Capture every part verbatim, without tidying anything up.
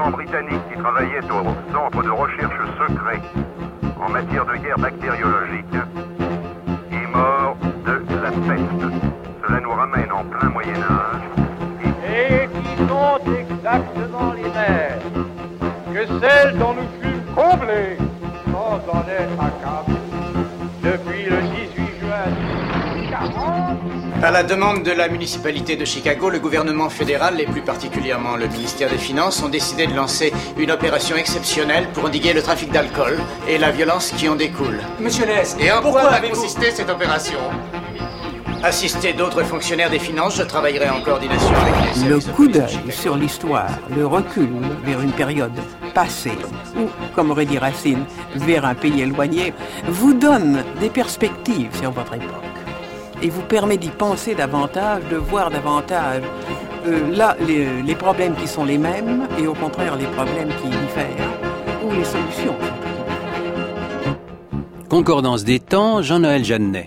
agent britannique qui travaillait au centre de recherche secret en matière de guerre bactériologique est mort de la peste. Cela nous ramène en plein Moyen-Âge. Et qui sont exactement les mêmes que celles dont nous fûmes comblés sans en être accablés depuis le dix-huit juin mille huit cent quarante. À la demande de la municipalité de Chicago, le gouvernement fédéral, et plus particulièrement le ministère des Finances, ont décidé de lancer une opération exceptionnelle pour endiguer le trafic d'alcool et la violence qui en découle. Monsieur Ness, et en pourquoi quoi va avez-vous consister cette opération? Assister d'autres fonctionnaires des finances, je travaillerai en coordination avec les services. Le coup d'œil sur l'histoire, le recul vers une période passée, ou, comme aurait dit Racine, vers un pays éloigné, vous donne des perspectives sur votre époque. Et vous permet d'y penser davantage, de voir davantage euh, là les, les problèmes qui sont les mêmes et au contraire les problèmes qui diffèrent ou les solutions. Concordance des temps, Jean-Noël Jeannet.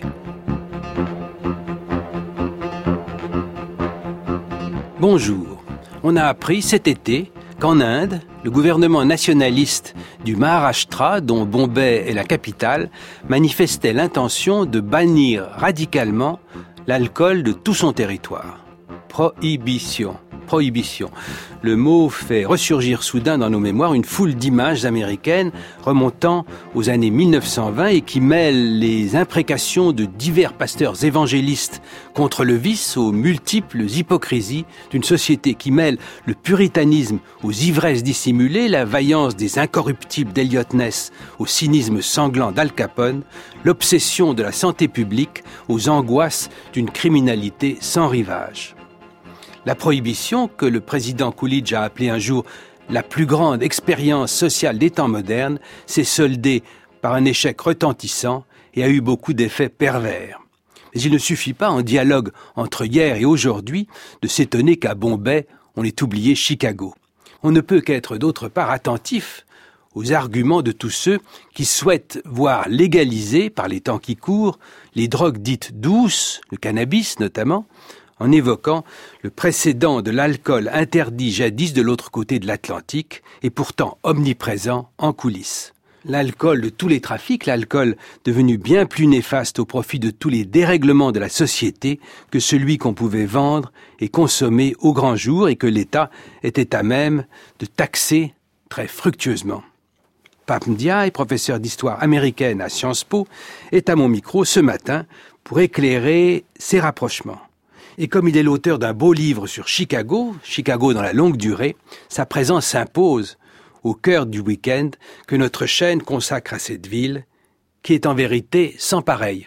Bonjour. On a appris cet été qu'en Inde, le gouvernement nationaliste du Maharashtra, dont Bombay est la capitale, manifestait l'intention de bannir radicalement l'alcool de tout son territoire. Prohibition. Prohibition. Le mot fait ressurgir soudain dans nos mémoires une foule d'images américaines remontant aux années mille neuf cent vingt et qui mêlent les imprécations de divers pasteurs évangélistes contre le vice aux multiples hypocrisies d'une société qui mêle le puritanisme aux ivresses dissimulées, la vaillance des incorruptibles d'Eliot Ness au cynisme sanglant d'Al Capone, l'obsession de la santé publique aux angoisses d'une criminalité sans rivage. La prohibition, que le président Coolidge a appelée un jour la plus grande expérience sociale des temps modernes, s'est soldée par un échec retentissant et a eu beaucoup d'effets pervers. Mais il ne suffit pas, en dialogue entre hier et aujourd'hui, de s'étonner qu'à Bombay, on ait oublié Chicago. On ne peut qu'être d'autre part attentif aux arguments de tous ceux qui souhaitent voir légaliser, par les temps qui courent, les drogues dites douces, le cannabis notamment, en évoquant le précédent de l'alcool interdit jadis de l'autre côté de l'Atlantique et pourtant omniprésent en coulisses. L'alcool de tous les trafics, l'alcool devenu bien plus néfaste au profit de tous les dérèglements de la société que celui qu'on pouvait vendre et consommer au grand jour et que l'État était à même de taxer très fructueusement. Pape Ndiaye, professeur d'histoire américaine à Sciences Po, est à mon micro ce matin pour éclairer ces rapprochements. Et comme il est l'auteur d'un beau livre sur Chicago, Chicago dans la longue durée, sa présence s'impose au cœur du week-end que notre chaîne consacre à cette ville, qui est en vérité sans pareil.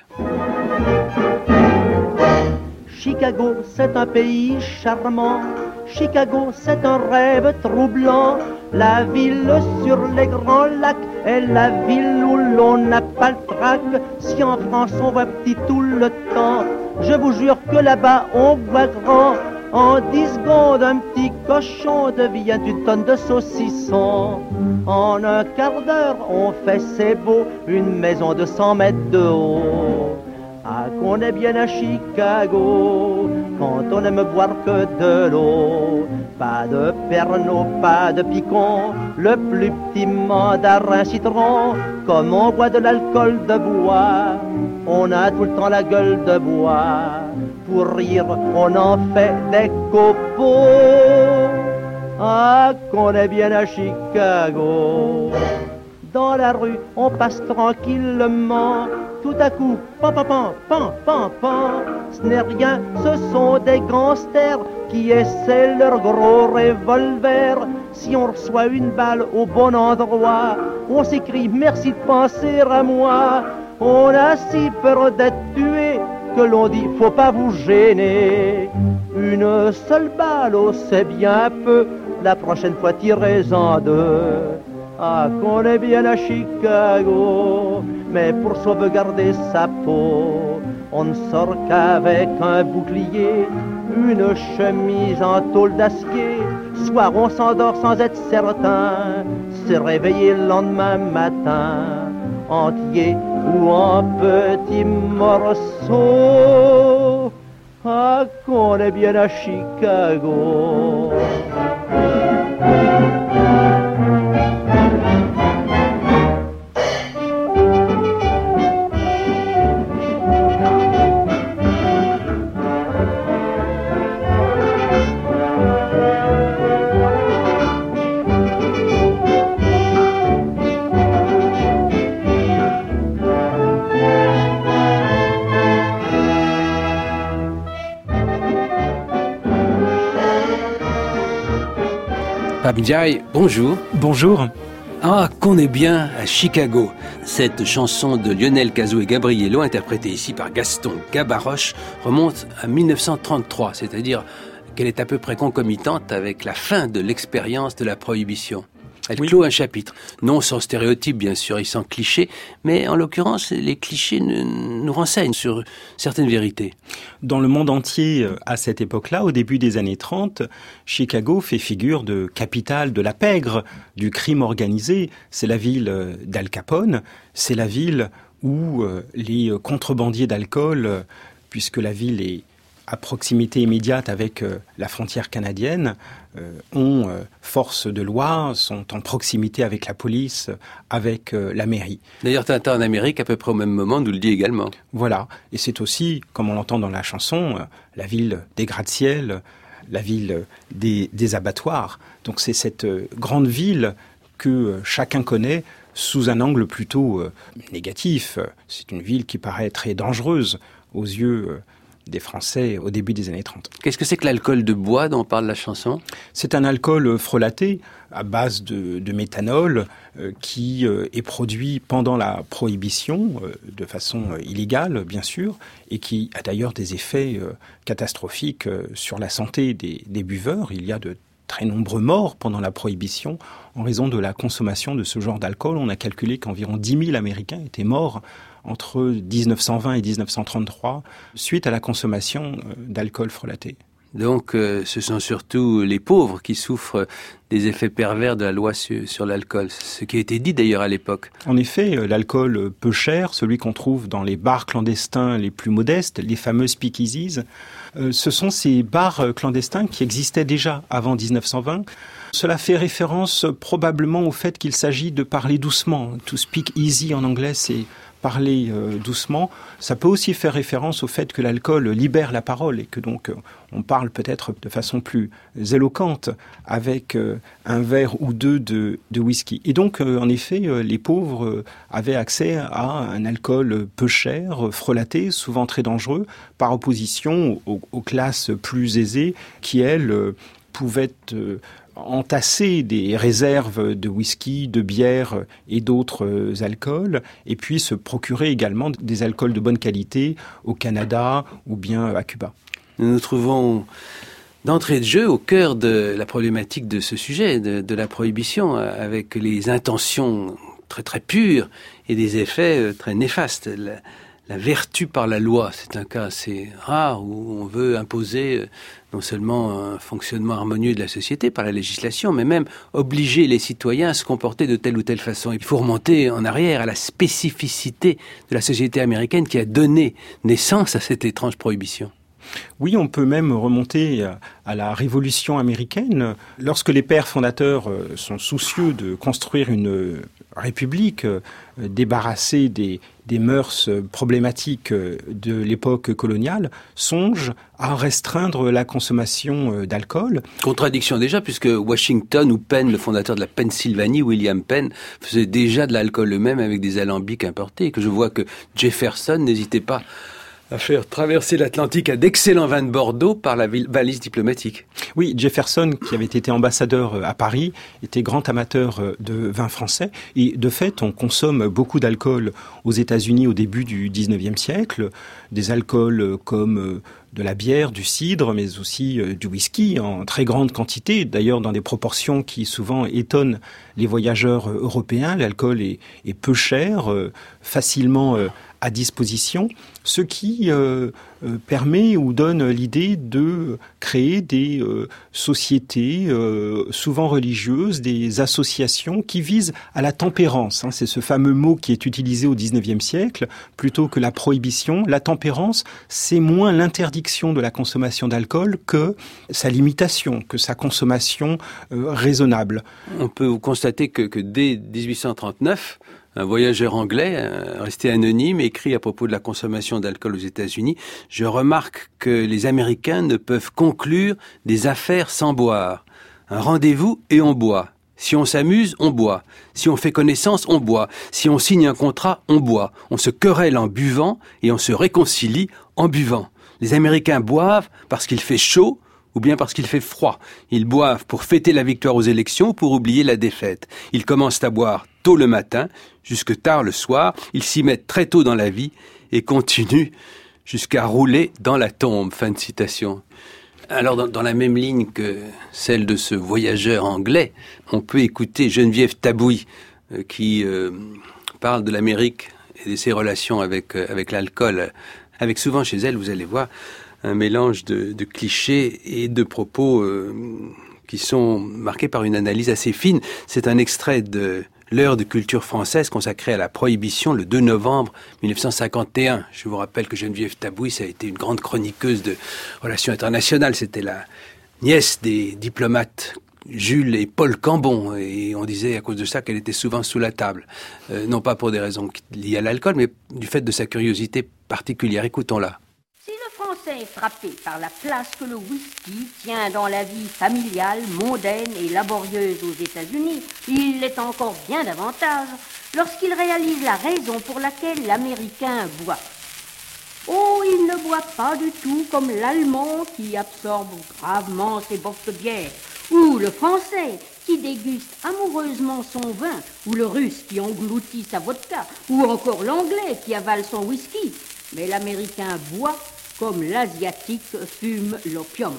Chicago, c'est un pays charmant. Chicago, c'est un rêve troublant. La ville sur les grands lacs est la ville où l'on n'a pas le trac. Si en France on voit petit tout le temps, je vous jure que là-bas on voit grand. En dix secondes, un petit cochon devient une tonne de saucisson. En un quart d'heure, on fait, c'est beau, une maison de cent mètres de haut. Ah, qu'on est bien à Chicago, quand on aime boire que de l'eau. Pas de Pernod, pas de Picon, le plus petit mandarin citron. Comme on boit de l'alcool de bois, on a tout le temps la gueule de bois. Pour rire, on en fait des copeaux. Ah, qu'on est bien à Chicago. Dans la rue, on passe tranquillement. Tout à coup, pan, pan, pan, pan, pan, pan. Ce n'est rien, ce sont des gangsters qui essaient leur gros revolver. Si on reçoit une balle au bon endroit, on s'écrie merci de penser à moi. On a si peur d'être tué que l'on dit faut pas vous gêner. Une seule balle, oh c'est bien peu, la prochaine fois tirez-en deux. Ah, qu'on est bien à Chicago, mais pour sauvegarder sa peau, on ne sort qu'avec un bouclier, une chemise en tôle d'acier. Soir on s'endort sans être certain, se réveiller le lendemain matin, entier ou en petits morceaux. Ah, qu'on est bien à Chicago. Pape Ndiaye, bonjour. Bonjour. Ah, qu'on est bien à Chicago. Cette chanson de Lionel Cazot et Gabriello, interprétée ici par Gaston Gabaroche, remonte à mille neuf cent trente-trois, c'est-à-dire qu'elle est à peu près concomitante avec la fin de l'expérience de la prohibition. Elle oui. clôt un chapitre, non sans stéréotypes bien sûr et sans clichés, mais en l'occurrence les clichés nous renseignent sur certaines vérités. Dans le monde entier, à cette époque-là, au début des années trente, Chicago fait figure de capitale de la pègre, du crime organisé. C'est la ville d'Al Capone, c'est la ville où les contrebandiers d'alcool, puisque la ville est à proximité immédiate avec euh, la frontière canadienne, euh, ont euh, force de loi, sont en proximité avec la police, avec euh, la mairie. D'ailleurs, Tintin en Amérique, à peu près au même moment, nous le dit également. Voilà, et c'est aussi, comme on l'entend dans la chanson, euh, la ville des gratte-ciel, la ville des, des abattoirs. Donc c'est cette euh, grande ville que euh, chacun connaît sous un angle plutôt euh, négatif. C'est une ville qui paraît très dangereuse aux yeux euh, des Français au début des années trente. Qu'est-ce que c'est que l'alcool de bois dont parle la chanson ? C'est un alcool frelaté à base de, de méthanol euh, qui euh, est produit pendant la prohibition euh, de façon euh, illégale, bien sûr, et qui a d'ailleurs des effets euh, catastrophiques euh, sur la santé des, des buveurs. Il y a de très nombreux morts pendant la prohibition en raison de la consommation de ce genre d'alcool. On a calculé qu'environ dix mille Américains étaient morts entre dix-neuf cent vingt et dix-neuf cent trente-trois, suite à la consommation d'alcool frelaté. Donc, euh, ce sont surtout les pauvres qui souffrent des effets pervers de la loi sur, sur l'alcool. Ce qui a été dit d'ailleurs à l'époque. En effet, l'alcool peu cher, celui qu'on trouve dans les bars clandestins les plus modestes, les fameux speakeasies, euh, ce sont ces bars clandestins qui existaient déjà avant dix-neuf cent vingt. Cela fait référence probablement au fait qu'il s'agit de parler doucement. To speak easy en anglais, c'est parler euh, doucement. Ça peut aussi faire référence au fait que l'alcool libère la parole et que donc euh, on parle peut-être de façon plus éloquente avec euh, un verre ou deux de, de whisky. Et donc, euh, en effet, euh, les pauvres euh, avaient accès à un alcool peu cher, frelaté, souvent très dangereux, par opposition aux, aux classes plus aisées qui, elles, euh, pouvaient euh, entasser des réserves de whisky, de bière et d'autres alcools, et puis se procurer également des alcools de bonne qualité au Canada ou bien à Cuba. Nous nous trouvons d'entrée de jeu au cœur de la problématique de ce sujet, de, de la prohibition, avec les intentions très très pures et des effets très néfastes. La, la vertu par la loi, c'est un cas assez rare où on veut imposer non seulement un fonctionnement harmonieux de la société par la législation, mais même obliger les citoyens à se comporter de telle ou telle façon. Il faut remonter en arrière à la spécificité de la société américaine qui a donné naissance à cette étrange prohibition. Oui, on peut même remonter à la Révolution américaine. Lorsque les pères fondateurs sont soucieux de construire une république débarrassée des, des mœurs problématiques de l'époque coloniale, songent à restreindre la consommation d'alcool. Contradiction déjà, puisque Washington ou Penn, le fondateur de la Pennsylvanie, William Penn, faisait déjà de l'alcool eux-mêmes avec des alambics importés. Et que je vois que Jefferson n'hésitait pas à faire traverser l'Atlantique à d'excellents vins de Bordeaux par la valise diplomatique. Oui, Jefferson, qui avait été ambassadeur à Paris, était grand amateur de vin français. Et de fait, on consomme beaucoup d'alcool aux États-Unis au début du dix-neuvième siècle. Des alcools comme de la bière, du cidre, mais aussi du whisky en très grande quantité. D'ailleurs, dans des proportions qui souvent étonnent les voyageurs européens. L'alcool est, est peu cher, facilement à disposition, ce qui euh, euh, permet ou donne l'idée de créer des euh, sociétés euh, souvent religieuses, des associations qui visent à la tempérance. Hein, c'est ce fameux mot qui est utilisé au dix-neuvième siècle, plutôt que la prohibition. La tempérance, c'est moins l'interdiction de la consommation d'alcool que sa limitation, que sa consommation euh, raisonnable. On peut constater que, que dès dix-huit cent trente-neuf, un voyageur anglais, resté anonyme, écrit à propos de la consommation d'alcool aux États-Unis. Je remarque que les Américains ne peuvent conclure des affaires sans boire. Un rendez-vous et on boit. Si on s'amuse, on boit. Si on fait connaissance, on boit. Si on signe un contrat, on boit. On se querelle en buvant et on se réconcilie en buvant. Les Américains boivent parce qu'il fait chaud ou bien parce qu'il fait froid. Ils boivent pour fêter la victoire aux élections ou pour oublier la défaite. Ils commencent à boire tôt le matin, jusque tard le soir. Ils s'y mettent très tôt dans la vie et continuent jusqu'à rouler dans la tombe. Fin de citation. Alors, dans, dans la même ligne que celle de ce voyageur anglais, on peut écouter Geneviève Tabouy, euh, qui euh, parle de l'Amérique et de ses relations avec, euh, avec l'alcool. Avec souvent chez elle, vous allez voir, un mélange de, de clichés et de propos euh, qui sont marqués par une analyse assez fine. C'est un extrait de l'heure de culture française consacrée à la prohibition le deux novembre mille neuf cent cinquante et un. Je vous rappelle que Geneviève Tabouy, ça a été une grande chroniqueuse de relations internationales. C'était la nièce des diplomates Jules et Paul Cambon. Et on disait à cause de ça qu'elle était souvent sous la table. Euh, non pas pour des raisons liées à l'alcool, mais du fait de sa curiosité particulière. Écoutons-la. Si le Français est frappé par la place que le whisky tient dans la vie familiale, mondaine et laborieuse aux États-Unis, il l'est encore bien davantage lorsqu'il réalise la raison pour laquelle l'Américain boit. Oh, il ne boit pas du tout comme l'Allemand qui absorbe gravement ses bofs de bière, ou le Français qui déguste amoureusement son vin, ou le Russe qui engloutit sa vodka, ou encore l'Anglais qui avale son whisky. Mais l'Américain boit comme l'Asiatique fume l'opium.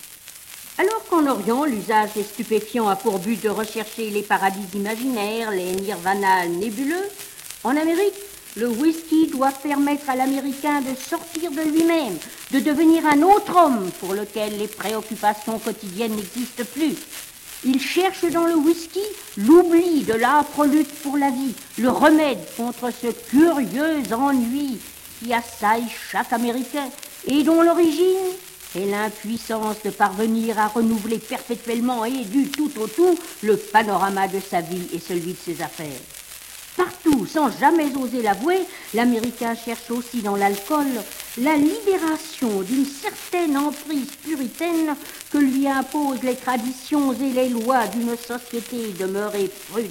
Alors qu'en Orient, l'usage des stupéfiants a pour but de rechercher les paradis imaginaires, les nirvanas nébuleux, en Amérique, le whisky doit permettre à l'Américain de sortir de lui-même, de devenir un autre homme pour lequel les préoccupations quotidiennes n'existent plus. Il cherche dans le whisky l'oubli de l'âpre lutte pour la vie, le remède contre ce curieux ennui qui assaille chaque Américain et dont l'origine est l'impuissance de parvenir à renouveler perpétuellement et du tout au tout le panorama de sa vie et celui de ses affaires. Partout, sans jamais oser l'avouer, l'Américain cherche aussi dans l'alcool la libération d'une certaine emprise puritaine que lui imposent les traditions et les lois d'une société demeurée prude.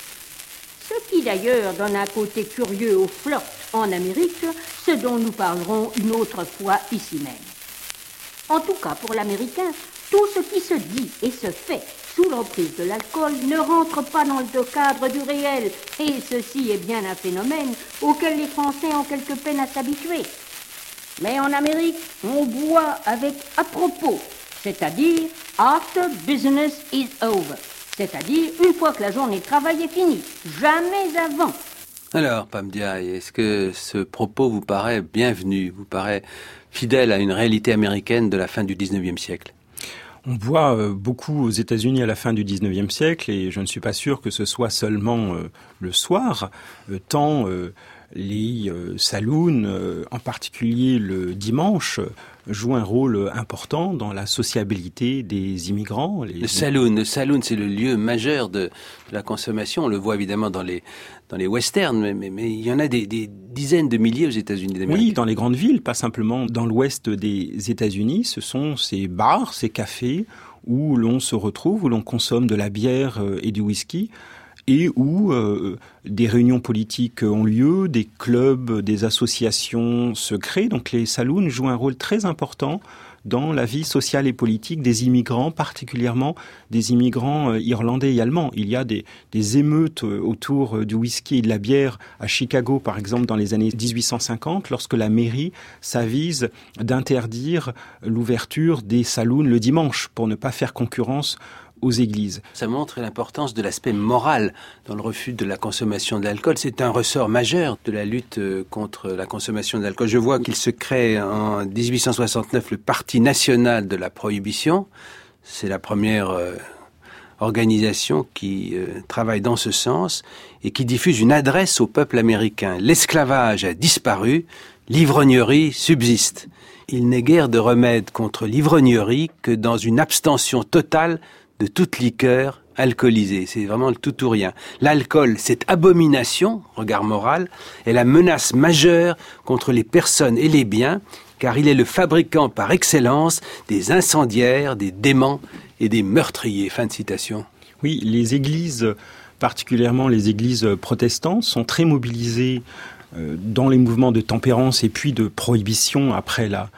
Ce qui d'ailleurs donne un côté curieux au flirt en Amérique, ce dont nous parlerons une autre fois ici même. En tout cas, pour l'Américain, tout ce qui se dit et se fait sous l'emprise de l'alcool ne rentre pas dans le cadre du réel, et ceci est bien un phénomène auquel les Français ont quelque peine à s'habituer. Mais en Amérique, on boit avec à propos, c'est-à-dire « after business is over », c'est-à-dire une fois que la journée de travail est finie, jamais avant. Alors, Pam Ndiaye, est-ce que ce propos vous paraît bienvenu, vous paraît fidèle à une réalité américaine de la fin du dix-neuvième siècle ? On boit euh, beaucoup aux États-Unis à la fin du dix-neuvième siècle et je ne suis pas sûr que ce soit seulement euh, le soir, euh, tant euh, les euh, saloons, euh, en particulier le dimanche, euh, jouent un rôle important dans la sociabilité des immigrants. Les... Le saloon, le saloon, c'est le lieu majeur de, de la consommation. On le voit évidemment dans les dans les westerns, mais, mais, mais il y en a des, des dizaines de milliers aux États-Unis d'Amérique. Oui, dans les grandes villes, pas simplement dans l'ouest des États-Unis. Ce sont ces bars, ces cafés où l'on se retrouve, où l'on consomme de la bière et du whisky, et où euh, des réunions politiques ont lieu, des clubs, des associations se créent. Donc les saloons jouent un rôle très important dans la vie sociale et politique des immigrants, particulièrement des immigrants irlandais et allemands. Il y a des, des émeutes autour du whisky et de la bière à Chicago, par exemple, dans les années dix-huit cent cinquante, lorsque la mairie s'avise d'interdire l'ouverture des saloons le dimanche pour ne pas faire concurrence aux églises. Ça montre l'importance de l'aspect moral dans le refus de la consommation de l'alcool. C'est un ressort majeur de la lutte contre la consommation de l'alcool. Je vois qu'il se crée en dix-huit cent soixante-neuf le Parti national de la prohibition. C'est la première euh, organisation qui euh, travaille dans ce sens et qui diffuse une adresse au peuple américain. L'esclavage a disparu, l'ivrognerie subsiste. Il n'est guère de remède contre l'ivrognerie que dans une abstention totale de toute liqueur alcoolisée. C'est vraiment le tout ou rien. L'alcool, cette abomination, regard moral, est la menace majeure contre les personnes et les biens, car il est le fabricant par excellence des incendiaires, des déments et des meurtriers. Fin de citation. Oui, les églises, particulièrement les églises protestantes, sont très mobilisées euh, dans les mouvements de tempérance et puis de prohibition après la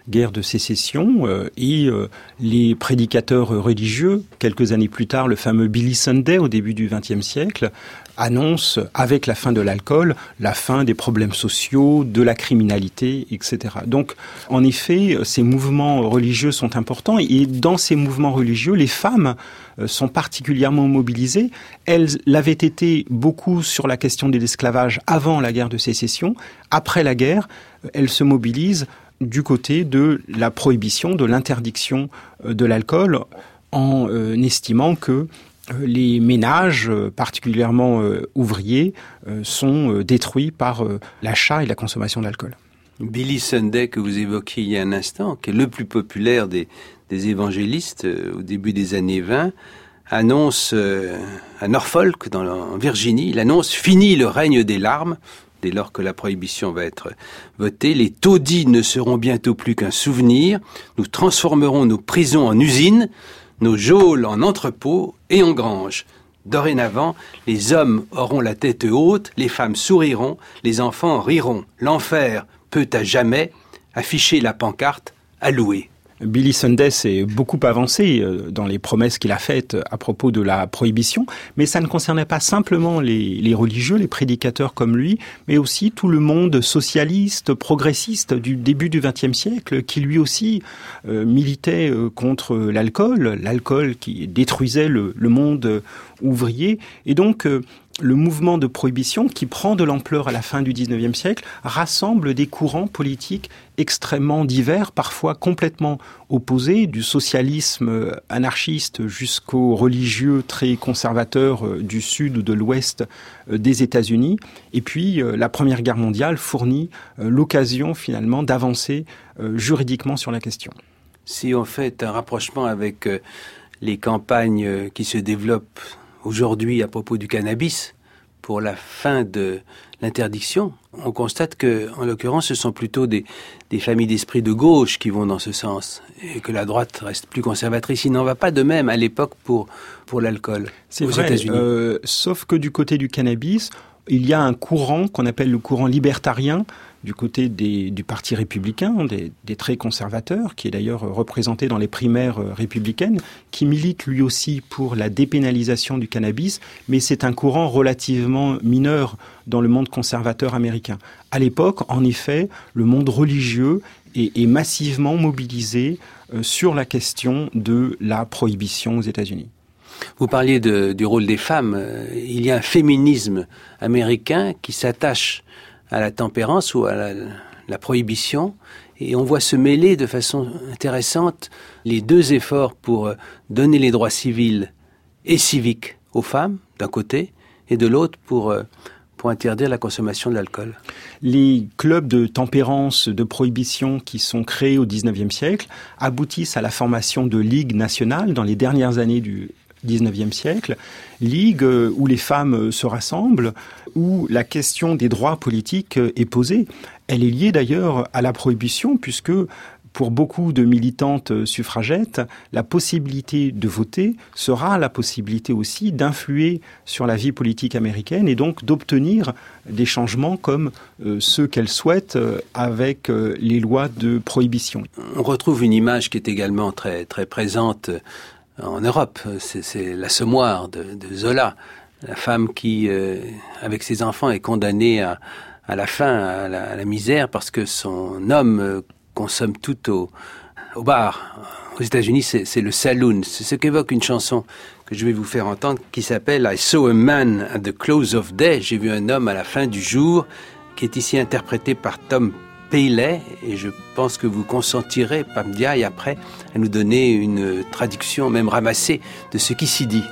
guerre de sécession euh, et euh, les prédicateurs religieux, quelques années plus tard, le fameux Billy Sunday au début du vingtième siècle, annonce avec la fin de l'alcool la fin des problèmes sociaux, de la criminalité, et cetera. Donc, en effet, ces mouvements religieux sont importants et dans ces mouvements religieux, les femmes sont particulièrement mobilisées. Elles l'avaient été beaucoup sur la question de l'esclavage avant la guerre de sécession. Après la guerre, elles se mobilisent du côté de la prohibition, de l'interdiction de l'alcool, en euh, estimant que les ménages, particulièrement euh, ouvriers, euh, sont euh, détruits par euh, l'achat et la consommation d'alcool. Billy Sunday, que vous évoquiez il y a un instant, qui est le plus populaire des, des évangélistes euh, au début des années vingt, annonce euh, à Norfolk, dans, en Virginie, il annonce « Fini le règne des larmes ». Dès lors que la prohibition va être votée, les taudis ne seront bientôt plus qu'un souvenir. Nous transformerons nos prisons en usines, nos geôles en entrepôts et en granges. Dorénavant, les hommes auront la tête haute, les femmes souriront, les enfants riront. L'enfer peut à jamais afficher la pancarte à louer. Billy Sunday s'est beaucoup avancé dans les promesses qu'il a faites à propos de la prohibition, mais ça ne concernait pas simplement les, les religieux, les prédicateurs comme lui, mais aussi tout le monde socialiste, progressiste du début du vingtième siècle, qui lui aussi euh, militait euh, contre l'alcool, l'alcool qui détruisait le, le monde ouvrier, et donc euh, le mouvement de prohibition, qui prend de l'ampleur à la fin du dix-neuvième siècle, rassemble des courants politiques extrêmement divers, parfois complètement opposés, du socialisme anarchiste jusqu'aux religieux très conservateurs du sud ou de l'ouest des États-Unis. Et puis, la Première Guerre mondiale fournit l'occasion, finalement, d'avancer juridiquement sur la question. Si on fait un rapprochement avec les campagnes qui se développent aujourd'hui à propos du cannabis, pour la fin de l'interdiction, on constate que, en l'occurrence, ce sont plutôt des, des familles d'esprit de gauche qui vont dans ce sens, et que la droite reste plus conservatrice. Il n'en va pas de même à l'époque pour, pour l'alcool C'est aux vrai, États-Unis. Euh, sauf que du côté du cannabis, il y a un courant qu'on appelle le courant libertarien, du côté des, du Parti républicain, des, des très conservateurs, qui est d'ailleurs représenté dans les primaires républicaines, qui milite lui aussi pour la dépénalisation du cannabis, mais c'est un courant relativement mineur dans le monde conservateur américain. À l'époque, en effet, le monde religieux est, est massivement mobilisé euh, sur la question de la prohibition aux États-Unis. Vous parliez de, du rôle des femmes. Il y a un féminisme américain qui s'attache à la tempérance ou à la, la prohibition, et on voit se mêler de façon intéressante les deux efforts pour donner les droits civils et civiques aux femmes, d'un côté, et de l'autre pour, pour interdire la consommation de l'alcool. Les clubs de tempérance, de prohibition qui sont créés au dix-neuvième siècle aboutissent à la formation de ligues nationales dans les dernières années du dix-neuvième siècle, ligue où les femmes se rassemblent, où la question des droits politiques est posée. Elle est liée d'ailleurs à la prohibition, puisque pour beaucoup de militantes suffragettes, la possibilité de voter sera la possibilité aussi d'influer sur la vie politique américaine et donc d'obtenir des changements comme euh, ceux qu'elles souhaitent euh, avec euh, les lois de prohibition. On retrouve une image qui est également très, très présente en Europe, c'est, c'est l'assommoir de, de Zola, la femme qui, euh, avec ses enfants, est condamnée à, à la faim, à la, à la misère, parce que son homme euh, consomme tout au, au bar. Aux États-Unis, c'est, c'est le saloon. C'est ce qu'évoque une chanson que je vais vous faire entendre, qui s'appelle « I saw a man at the close of day ». J'ai vu un homme à la fin du jour, qui est ici interprété par Tom Paley, et je pense que vous consentirez, Pam Ndiaye, après, à nous donner une traduction, même ramassée, de ce qui s'y dit.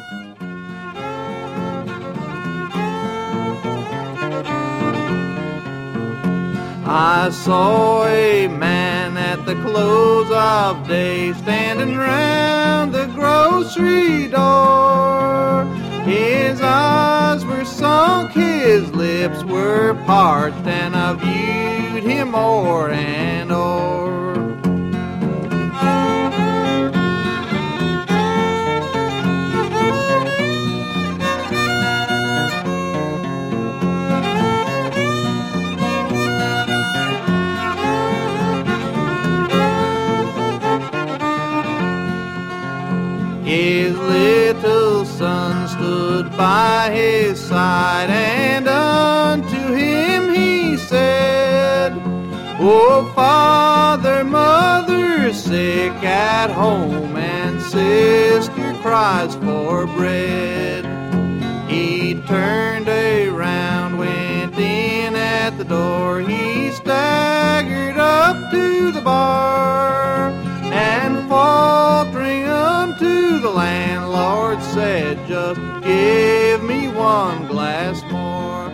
I saw a man at the close of day standing round the grocery door. His eyes were sunk, his lips were parched, and I viewed him o'er and o'er. stood by his side, and unto him he said, "Oh, father, mother, sick at home, and sister cries for bread." He turned around, went in at the door, he staggered up to the bar, and faltering unto the landlord said, "Just give me one glass more."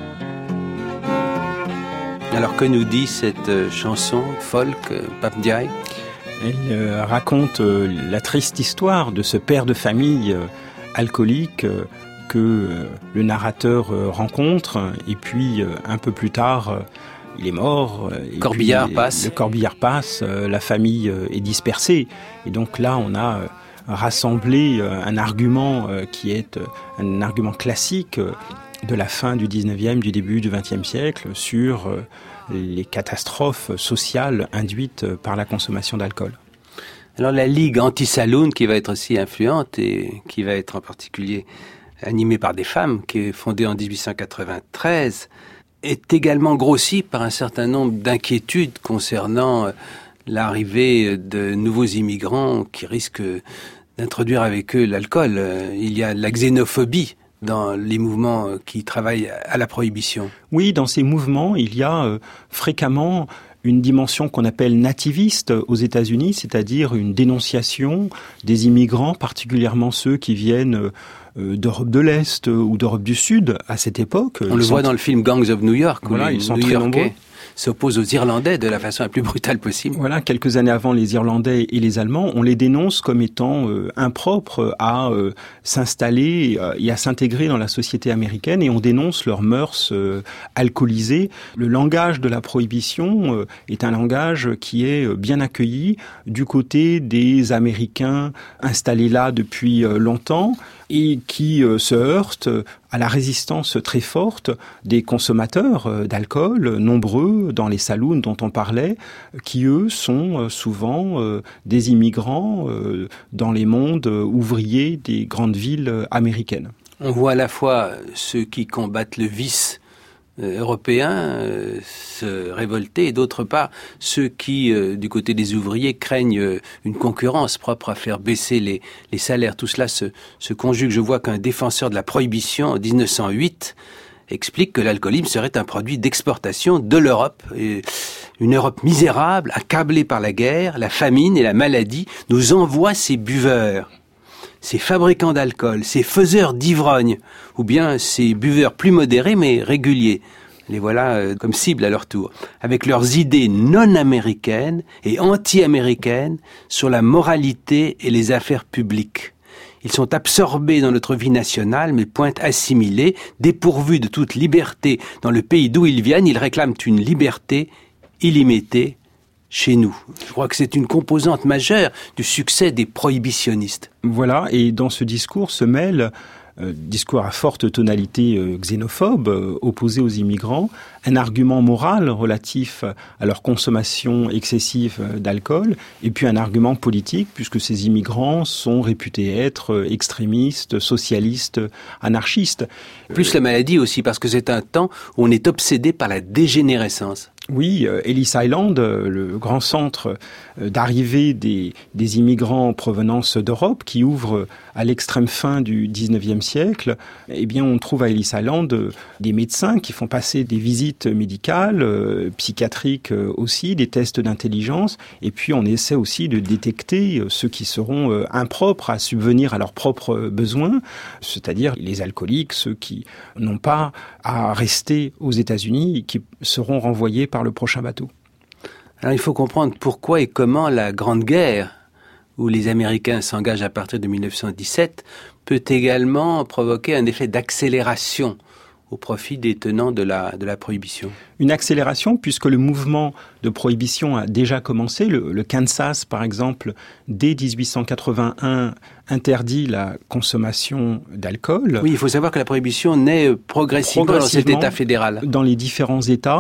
Alors que nous dit cette chanson folk, Pape Ndiaye? Elle euh, raconte euh, la triste histoire de ce père de famille euh, alcoolique euh, que euh, le narrateur euh, rencontre, et puis euh, un peu plus tard, euh, il est mort. Et corbillard puis, passe. Le corbillard passe, euh, la famille euh, est dispersée. Et donc là, on a euh, rassemblé euh, un argument euh, qui est euh, un argument classique euh, de la fin du dix-neuvième, du début du vingtième siècle sur euh, les catastrophes sociales induites euh, par la consommation d'alcool. Alors la Ligue anti-saloon, qui va être aussi influente et qui va être en particulier animée par des femmes, qui est fondée en dix-huit cent quatre-vingt-treize, est également grossie par un certain nombre d'inquiétudes concernant l'arrivée de nouveaux immigrants qui risquent d'introduire avec eux l'alcool. Il y a la xénophobie dans les mouvements qui travaillent à la prohibition. Oui, dans ces mouvements, il y a euh, fréquemment une dimension qu'on appelle nativiste aux États-Unis, c'est-à-dire une dénonciation des immigrants, particulièrement ceux qui viennent euh, d'Europe de l'Est ou d'Europe du Sud à cette époque. On ils le voit dans le film Gangs of New York, voilà, où les ils sont New-Yorkais très nombreux. S'opposent aux Irlandais de la façon la plus brutale possible. Voilà, quelques années avant, les Irlandais et les Allemands, on les dénonce comme étant euh, impropres à euh, s'installer euh, et à s'intégrer dans la société américaine, et on dénonce leurs mœurs euh, alcoolisées. Le langage de la prohibition euh, est un langage qui est euh, bien accueilli du côté des Américains installés là depuis euh, longtemps, et qui euh, se heurtent à la résistance très forte des consommateurs euh, d'alcool, nombreux dans les saloons dont on parlait, qui eux sont euh, souvent euh, des immigrants euh, dans les mondes euh, ouvriers des grandes villes euh, américaines. On voit à la fois ceux qui combattent le vice euh, européen euh, se révolter, et d'autre part ceux qui, euh, du côté des ouvriers, craignent euh, une concurrence propre à faire baisser les, les salaires. Tout cela se, se conjugue. Je vois qu'un défenseur de la prohibition en dix-neuf cent huit explique que l'alcoolisme serait un produit d'exportation de l'Europe. Et une Europe misérable, accablée par la guerre, la famine et la maladie, nous envoie ces buveurs, ces fabricants d'alcool, ces faiseurs d'ivrognes, ou bien ces buveurs plus modérés mais réguliers. Les voilà euh, comme cible à leur tour, avec leurs idées non américaines et anti-américaines sur la moralité et les affaires publiques. Ils sont absorbés dans notre vie nationale, mais point assimilés, dépourvus de toute liberté dans le pays d'où ils viennent. Ils réclament une liberté illimitée chez nous. Je crois que c'est une composante majeure du succès des prohibitionnistes. Voilà, et dans ce discours se mêle Euh, discours à forte tonalité euh, xénophobe, euh, opposé aux immigrants, un argument moral relatif à leur consommation excessive euh, d'alcool, et puis un argument politique, puisque ces immigrants sont réputés être euh, extrémistes, socialistes, anarchistes. Plus la maladie aussi, parce que c'est un temps où on est obsédé par la dégénérescence. Oui, euh, Ellis Island, euh, le grand centre euh, d'arrivée des, des immigrants en provenance d'Europe, qui ouvre à l'extrême fin du dix-neuvième siècle, eh bien, on trouve à Ellis Island euh, des médecins qui font passer des visites médicales, euh, psychiatriques euh, aussi, des tests d'intelligence, et puis on essaie aussi de détecter euh, ceux qui seront euh, impropres à subvenir à leurs propres besoins, c'est-à-dire les alcooliques, ceux qui n'ont pas à rester aux États-Unis et qui seront renvoyés par le prochain bateau. Alors il faut comprendre pourquoi et comment la Grande Guerre, où les Américains s'engagent à partir de mille neuf cent dix-sept, peut également provoquer un effet d'accélération au profit des tenants de la, de la prohibition. Une accélération puisque le mouvement de prohibition a déjà commencé. Le, le Kansas, par exemple, dès dix-huit cent quatre-vingt-un, interdit la consommation d'alcool. Oui, il faut savoir que la prohibition naît progressivement, progressivement dans cet État fédéral. Dans les différents États,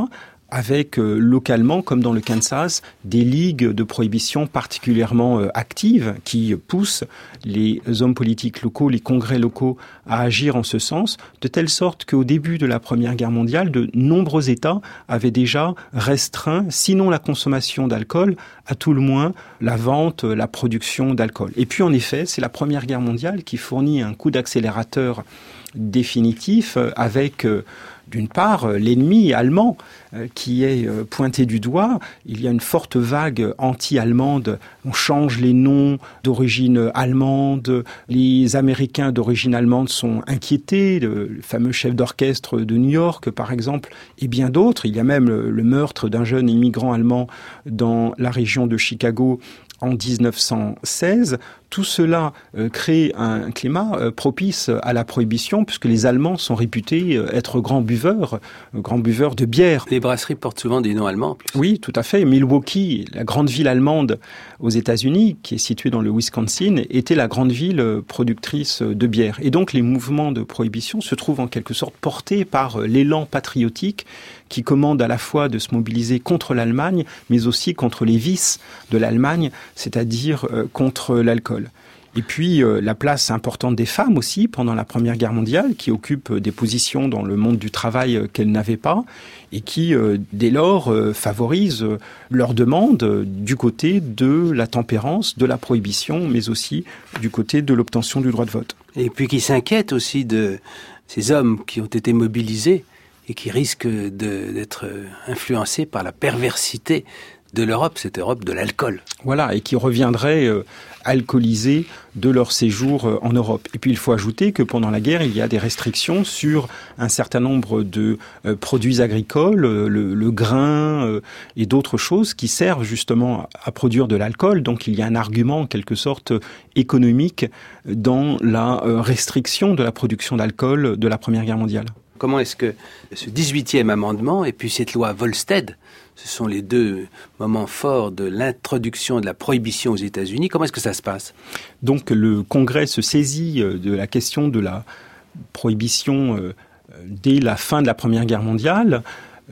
avec euh, localement, comme dans le Kansas, des ligues de prohibition particulièrement euh, actives qui poussent les hommes politiques locaux, les congrès locaux à agir en ce sens, de telle sorte qu'au début de la Première Guerre mondiale, de nombreux États avaient déjà restreint, sinon la consommation d'alcool, à tout le moins la vente, la production d'alcool. Et puis en effet, c'est la Première Guerre mondiale qui fournit un coup d'accélérateur définitif avec... Euh, D'une part, l'ennemi allemand qui est pointé du doigt. Il y a une forte vague anti-allemande. On change les noms d'origine allemande. Les Américains d'origine allemande sont inquiétés. Le fameux chef d'orchestre de New York, par exemple, et bien d'autres. Il y a même le meurtre d'un jeune immigrant allemand dans la région de Chicago en dix-neuf cent seize. Tout cela euh, crée un climat euh, propice à la prohibition, puisque les Allemands sont réputés euh, être grands buveurs, euh, grands buveurs de bière. Les brasseries portent souvent des noms allemands. En plus. Oui, tout à fait. Milwaukee, la grande ville allemande aux États-Unis, qui est située dans le Wisconsin, était la grande ville productrice de bière. Et donc les mouvements de prohibition se trouvent en quelque sorte portés par l'élan patriotique qui commande à la fois de se mobiliser contre l'Allemagne, mais aussi contre les vices de l'Allemagne, c'est-à-dire euh, contre l'alcool. Et puis, euh, la place importante des femmes aussi, pendant la Première Guerre mondiale, qui occupent des positions dans le monde du travail euh, qu'elles n'avaient pas, et qui, euh, dès lors, euh, favorisent euh, leurs demandes euh, du côté de la tempérance, de la prohibition, mais aussi du côté de l'obtention du droit de vote. Et puis qui s'inquiètent aussi de ces hommes qui ont été mobilisés et qui risquent de, d'être influencés par la perversité de l'Europe, cette Europe de l'alcool. Voilà, et qui reviendraient euh, alcoolisés de leur séjour euh, en Europe. Et puis il faut ajouter que pendant la guerre, il y a des restrictions sur un certain nombre de euh, produits agricoles, euh, le, le grain euh, et d'autres choses qui servent justement à, à produire de l'alcool. Donc il y a un argument en quelque sorte économique dans la euh, restriction de la production d'alcool de la Première Guerre mondiale. Comment est-ce que ce dix-huitième amendement et puis cette loi Volstead, ce sont les deux moments forts de l'introduction de la prohibition aux États-Unis, comment est-ce que ça se passe ? Donc le Congrès se saisit de la question de la prohibition dès la fin de la Première Guerre mondiale.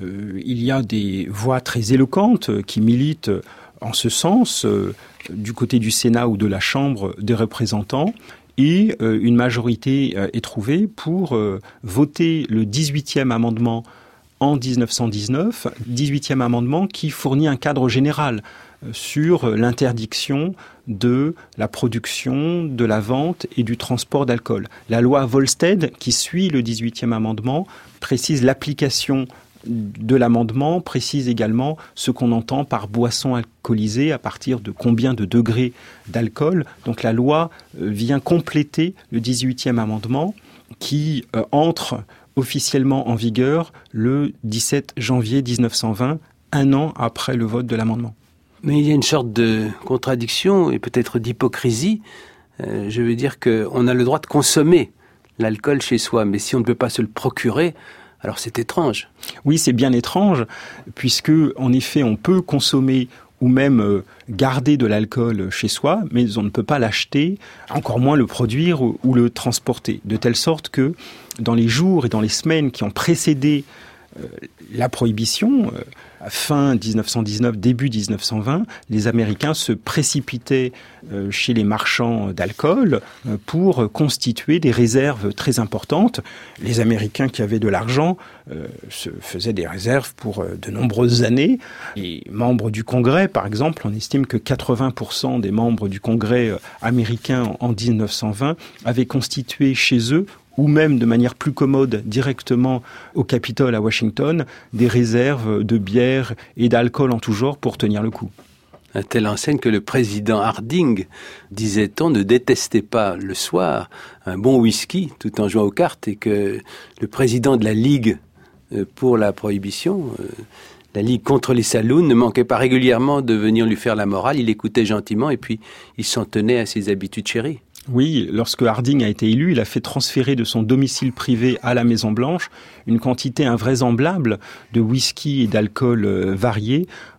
Il y a des voix très éloquentes qui militent en ce sens du côté du Sénat ou de la Chambre des représentants. Et euh, une majorité euh, est trouvée pour euh, voter le dix-huitième amendement en dix-neuf cent dix-neuf, dix-huitième amendement qui fournit un cadre général euh, sur l'interdiction de la production, de la vente et du transport d'alcool. La loi Volstead, qui suit le dix-huitième amendement, précise l'application de l'amendement, précise également ce qu'on entend par boisson alcoolisée, à partir de combien de degrés d'alcool. Donc la loi vient compléter le dix-huitième amendement qui euh, entre officiellement en vigueur le dix-sept janvier dix-neuf cent vingt, un an après le vote de l'amendement. Mais il y a une sorte de contradiction et peut-être d'hypocrisie. Euh, je veux dire qu'on a le droit de consommer l'alcool chez soi, mais si on ne peut pas se le procurer, alors c'est étrange. Oui, c'est bien étrange, puisque en effet, on peut consommer ou même euh, garder de l'alcool chez soi, mais on ne peut pas l'acheter, encore moins le produire ou, ou le transporter. De telle sorte que dans les jours et dans les semaines qui ont précédé euh, la prohibition, euh, fin dix-neuf cent dix-neuf, début dix-neuf cent vingt, les Américains se précipitaient euh, chez les marchands d'alcool euh, pour constituer des réserves très importantes. Les Américains qui avaient de l'argent euh, se faisaient des réserves pour euh, de nombreuses années. Les membres du Congrès, par exemple, on estime que quatre-vingts pour cent des membres du Congrès euh, américain en, en dix-neuf cent vingt avaient constitué chez eux, ou même de manière plus commode directement au Capitole à Washington, des réserves de bière et d'alcool en tout genre pour tenir le coup. À telle enseigne que le président Harding, disait-on, ne détestait pas le soir un bon whisky tout en jouant aux cartes, et que le président de la Ligue pour la prohibition, la Ligue contre les saloons, ne manquait pas régulièrement de venir lui faire la morale. Il écoutait gentiment et puis il s'en tenait à ses habitudes chéries. Oui, lorsque Harding a été élu, il a fait transférer de son domicile privé à la Maison-Blanche une quantité invraisemblable de whisky et d'alcool variés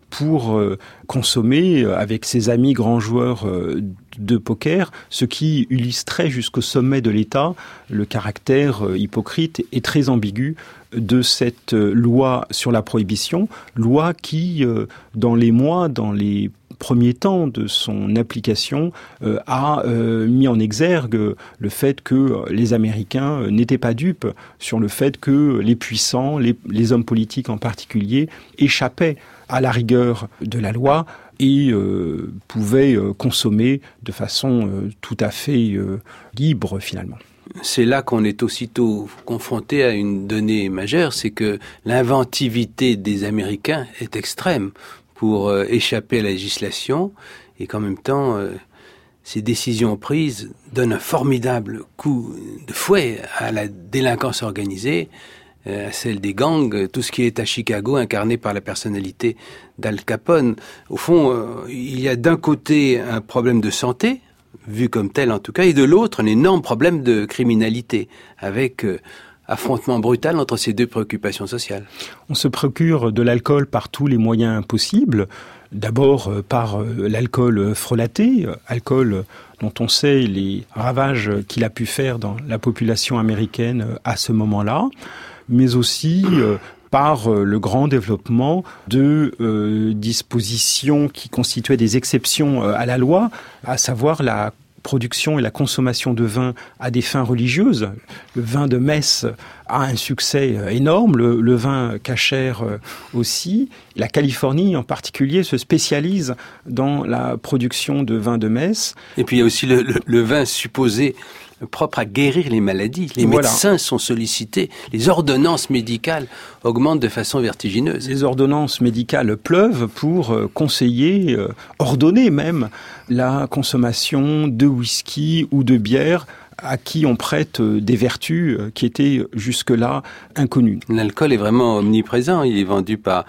pour euh, consommer avec ses amis grands joueurs euh, de poker, ce qui illustrait jusqu'au sommet de l'État le caractère euh, hypocrite et très ambigu de cette euh, loi sur la prohibition, loi qui, euh, dans les mois, dans les premier temps de son application, euh, a euh, mis en exergue le fait que les Américains n'étaient pas dupes sur le fait que les puissants, les, les hommes politiques en particulier, échappaient à la rigueur de la loi et euh, pouvaient euh, consommer de façon euh, tout à fait euh, libre finalement. C'est là qu'on est aussitôt confronté à une donnée majeure, c'est que l'inventivité des Américains est extrême pour euh, échapper à la législation, et qu'en même temps, euh, ces décisions prises donnent un formidable coup de fouet à la délinquance organisée, euh, à celle des gangs, tout ce qui est à Chicago, incarné par la personnalité d'Al Capone. Au fond, euh, il y a d'un côté un problème de santé, vu comme tel en tout cas, et de l'autre un énorme problème de criminalité, avec euh, affrontement brutal entre ces deux préoccupations sociales. On se procure de l'alcool par tous les moyens possibles. D'abord euh, par euh, l'alcool frelaté, euh, alcool dont on sait les ravages qu'il a pu faire dans la population américaine euh, à ce moment-là, mais aussi euh, par euh, le grand développement de euh, dispositions qui constituaient des exceptions euh, à la loi, à savoir la production et la consommation de vin à des fins religieuses. Le vin de messe a un succès énorme, le, le vin cachère aussi. La Californie en particulier se spécialise dans la production de vin de messe. Et puis il y a aussi le, le, le vin supposé propre à guérir les maladies. Les voilà. médecins sont sollicités. Les ordonnances médicales augmentent de façon vertigineuse. Les ordonnances médicales pleuvent pour conseiller, ordonner même, la consommation de whisky ou de bière à qui on prête des vertus qui étaient jusque-là inconnues. L'alcool est vraiment omniprésent. Il est vendu par,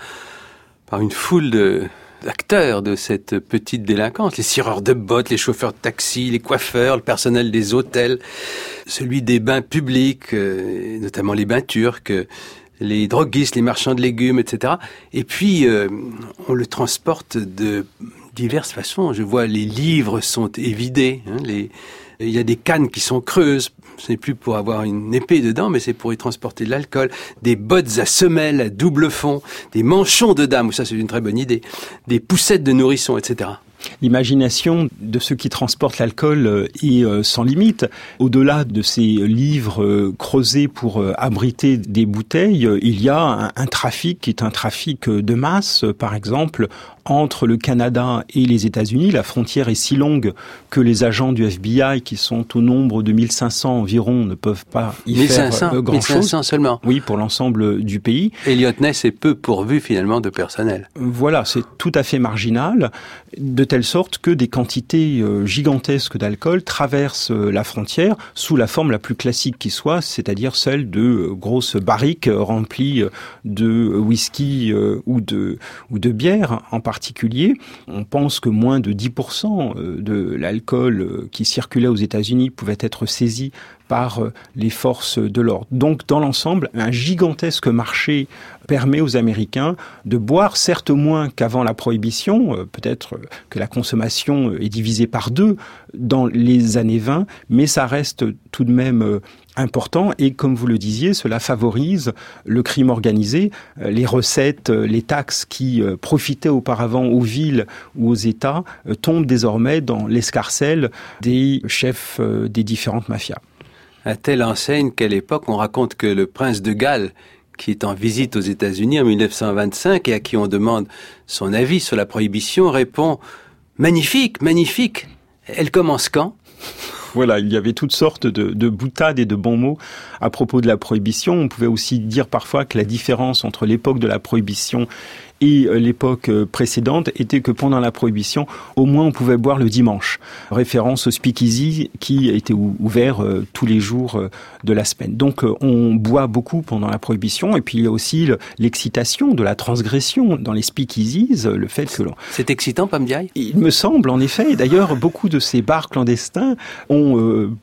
par une foule de... acteurs de cette petite délinquance, les cireurs de bottes, les chauffeurs de taxi, les coiffeurs, le personnel des hôtels, celui des bains publics, euh, notamment les bains turcs, les droguistes, les marchands de légumes, et cetera. Et puis, euh, on le transporte de diverses façons. Je vois les livres sont évidés, hein, les... il y a des cannes qui sont creuses. Ce n'est plus pour avoir une épée dedans, mais c'est pour y transporter de l'alcool. Des bottes à semelles à double fond, des manchons de dames, ça c'est une très bonne idée, des poussettes de nourrissons, et cetera. L'imagination de ceux qui transportent l'alcool est sans limite. Au-delà de ces livres creusés pour abriter des bouteilles, il y a un, un trafic qui est un trafic de masse, par exemple, entre le Canada et les États-Unis. La frontière est si longue que les agents du F B I, qui sont au nombre de mille cinq cents environ, ne peuvent pas y mille cinq cents, faire grand-chose. mille cinq cents seulement. Oui, pour l'ensemble du pays. Elliot Ness est peu pourvu finalement de personnel. Voilà, c'est tout à fait marginal, de telle sorte que des quantités gigantesques d'alcool traversent la frontière sous la forme la plus classique qui soit, c'est-à-dire celle de grosses barriques remplies de whisky ou de, ou de bière en particulier. On pense que moins de dix pour cent de l'alcool qui circulait aux États-Unis pouvait être saisi par les forces de l'ordre. Donc, dans l'ensemble, un gigantesque marché permet aux Américains de boire, certes moins qu'avant la prohibition, peut-être que la consommation est divisée par deux dans les années vingt, mais ça reste tout de même important et, comme vous le disiez, cela favorise le crime organisé. Les recettes, les taxes qui profitaient auparavant aux villes ou aux États tombent désormais dans l'escarcelle des chefs des différentes mafias. À telle enseigne qu'à l'époque, on raconte que le prince de Galles, qui est en visite aux États-Unis en mille neuf cent vingt-cinq et à qui on demande son avis sur la prohibition, répond « Magnifique, magnifique, elle commence quand ?» Voilà, il y avait toutes sortes de, de boutades et de bons mots à propos de la prohibition. On pouvait aussi dire parfois que la différence entre l'époque de la prohibition et l'époque précédente était que pendant la prohibition, au moins on pouvait boire le dimanche. Référence au speakeasy qui était ouvert euh, tous les jours euh, de la semaine. Donc euh, on boit beaucoup pendant la prohibition et puis il y a aussi le, l'excitation de la transgression dans les speakeasies, le fait que l'on... C'est excitant, Pam Ndiaye ? Il me semble, en effet. D'ailleurs, beaucoup de ces bars clandestins ont... Euh,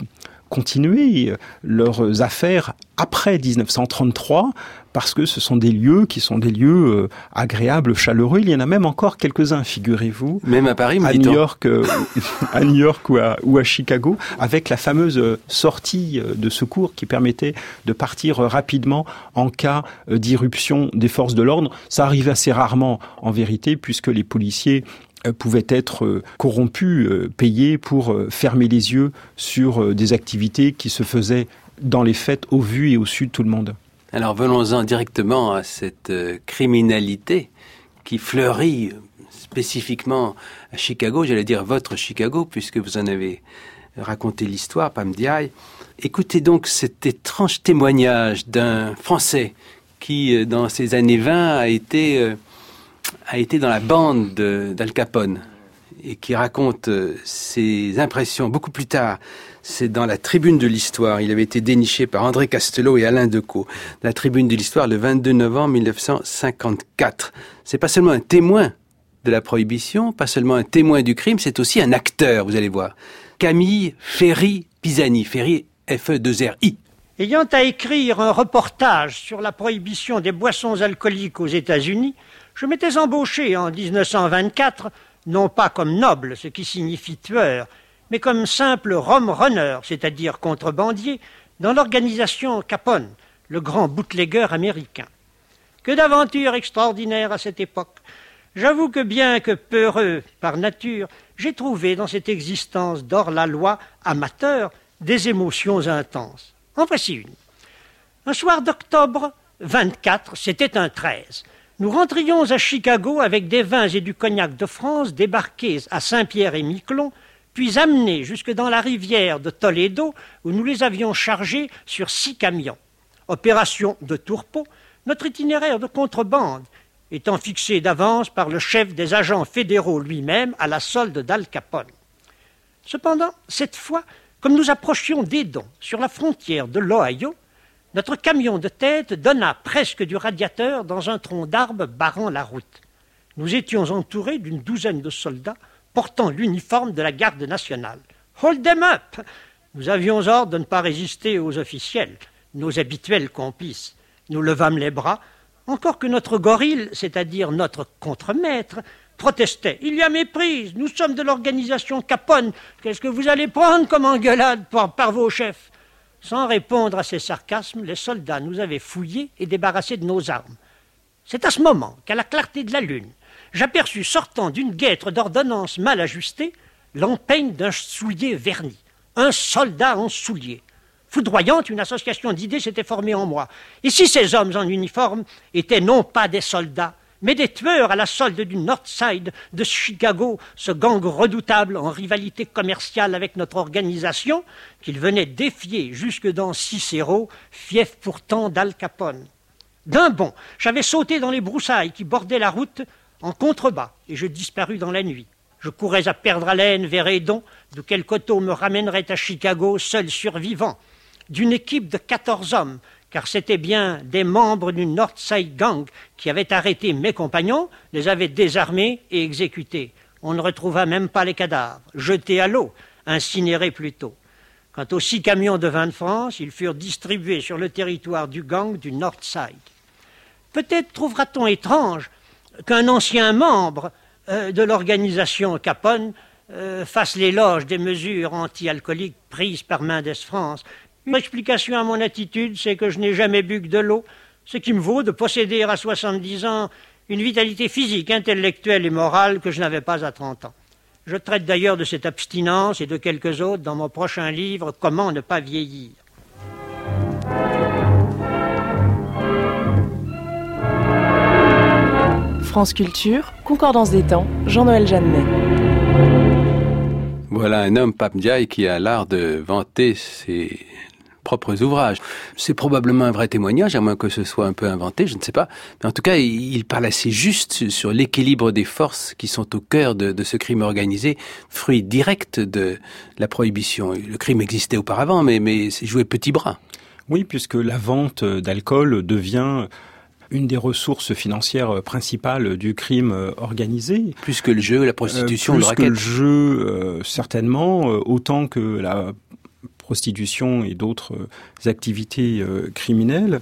continuer leurs affaires après dix-neuf cent trente-trois, parce que ce sont des lieux qui sont des lieux euh, agréables, chaleureux. Il y en a même encore quelques-uns, figurez-vous. Même à Paris, à New York, euh, à New York ou à, ou à Chicago, avec la fameuse sortie de secours qui permettait de partir rapidement en cas d'irruption des forces de l'ordre. Ça arrive assez rarement, en vérité, puisque les policiers pouvaient être corrompus, payés pour fermer les yeux sur des activités qui se faisaient dans les faits au vu et au su de tout le monde. Alors venons-en directement à cette criminalité qui fleurit spécifiquement à Chicago, j'allais dire votre Chicago, puisque vous en avez raconté l'histoire, Pam Ndiaye. Écoutez donc cet étrange témoignage d'un Français qui, dans ces années vingt, a été, a été dans la bande de, d'Al Capone et qui raconte ses impressions beaucoup plus tard. C'est dans la Tribune de l'Histoire. Il avait été déniché par André Castelot et Alain Decaux. La Tribune de l'Histoire, le vingt-deux novembre mille neuf cent cinquante-quatre. C'est pas seulement un témoin de la prohibition, pas seulement un témoin du crime, c'est aussi un acteur, vous allez voir. Camille Ferry-Pisani. Ferry, F E deux R I. Ayant à écrire un reportage sur la prohibition des boissons alcooliques aux États-Unis, je m'étais embauché en dix-neuf cent vingt-quatre, non pas comme noble, ce qui signifie tueur, mais comme simple rum runner, c'est-à-dire contrebandier, dans l'organisation Capone, le grand bootlegger américain. Que d'aventures extraordinaires à cette époque. J'avoue que bien que peureux par nature, j'ai trouvé dans cette existence d'hors-la-loi amateur des émotions intenses. En voici une. Un soir d'octobre vingt-quatre, c'était un treize. Nous rentrions à Chicago avec des vins et du cognac de France débarqués à Saint-Pierre-et-Miquelon, puis amenés jusque dans la rivière de Toledo, où nous les avions chargés sur six camions. Opération de tourpeau, notre itinéraire de contrebande étant fixé d'avance par le chef des agents fédéraux lui-même à la solde d'Al Capone. Cependant, cette fois, comme nous approchions d'Edon, sur la frontière de l'Ohio, notre camion de tête donna presque du radiateur dans un tronc d'arbre barrant la route. Nous étions entourés d'une douzaine de soldats portant l'uniforme de la garde nationale. « Hold them up !» Nous avions ordre de ne pas résister aux officiels, nos habituels complices. Nous levâmes les bras, encore que notre gorille, c'est-à-dire notre contremaître, protestait. « Il y a méprise, nous sommes de l'organisation Capone. Qu'est-ce que vous allez prendre comme engueulade par, par vos chefs ?» Sans répondre à ces sarcasmes, les soldats nous avaient fouillés et débarrassés de nos armes. C'est à ce moment qu'à la clarté de la lune, j'aperçus sortant d'une guêtre d'ordonnance mal ajustée l'empeigne d'un soulier verni. Un soldat en soulier. Foudroyante, une association d'idées s'était formée en moi. Et si ces hommes en uniforme étaient non pas des soldats, mais des tueurs à la solde du North Side de Chicago, ce gang redoutable en rivalité commerciale avec notre organisation, qu'ils venaient défier jusque dans Cicero, fief pourtant d'Al Capone. D'un bond, j'avais sauté dans les broussailles qui bordaient la route en contrebas, et je disparus dans la nuit. Je courais à perdre haleine vers Edon, d'où quel coteau me ramènerait à Chicago, seul survivant, d'une équipe de quatorze hommes, car c'était bien des membres du Northside Gang qui avaient arrêté mes compagnons, les avaient désarmés et exécutés. On ne retrouva même pas les cadavres, jetés à l'eau, incinérés plutôt. Quant aux six camions de vin de France, ils furent distribués sur le territoire du gang du Northside. Peut-être trouvera-t-on étrange qu'un ancien membre euh, de l'organisation Capone euh, fasse l'éloge des mesures anti-alcooliques prises par Mendes France. Une explication à mon attitude, c'est que je n'ai jamais bu que de l'eau, ce qui me vaut de posséder à soixante-dix ans une vitalité physique, intellectuelle et morale que je n'avais pas à trente ans. Je traite d'ailleurs de cette abstinence et de quelques autres dans mon prochain livre « Comment ne pas vieillir ». France Culture, Concordance des temps, Jean-Noël Jeannet. Voilà un homme, Pam Ndiaye, qui a l'art de vanter ses propres ouvrages. C'est probablement un vrai témoignage, à moins que ce soit un peu inventé, je ne sais pas. Mais en tout cas, il parle assez juste sur l'équilibre des forces qui sont au cœur de, de ce crime organisé, fruit direct de la prohibition. Le crime existait auparavant, mais, mais c'est joué petit bras. Oui, puisque la vente d'alcool devient une des ressources financières principales du crime organisé. Plus que le jeu, la prostitution, euh, le racket. Plus que le jeu, euh, certainement, euh, autant que la prostitution et d'autres activités criminelles.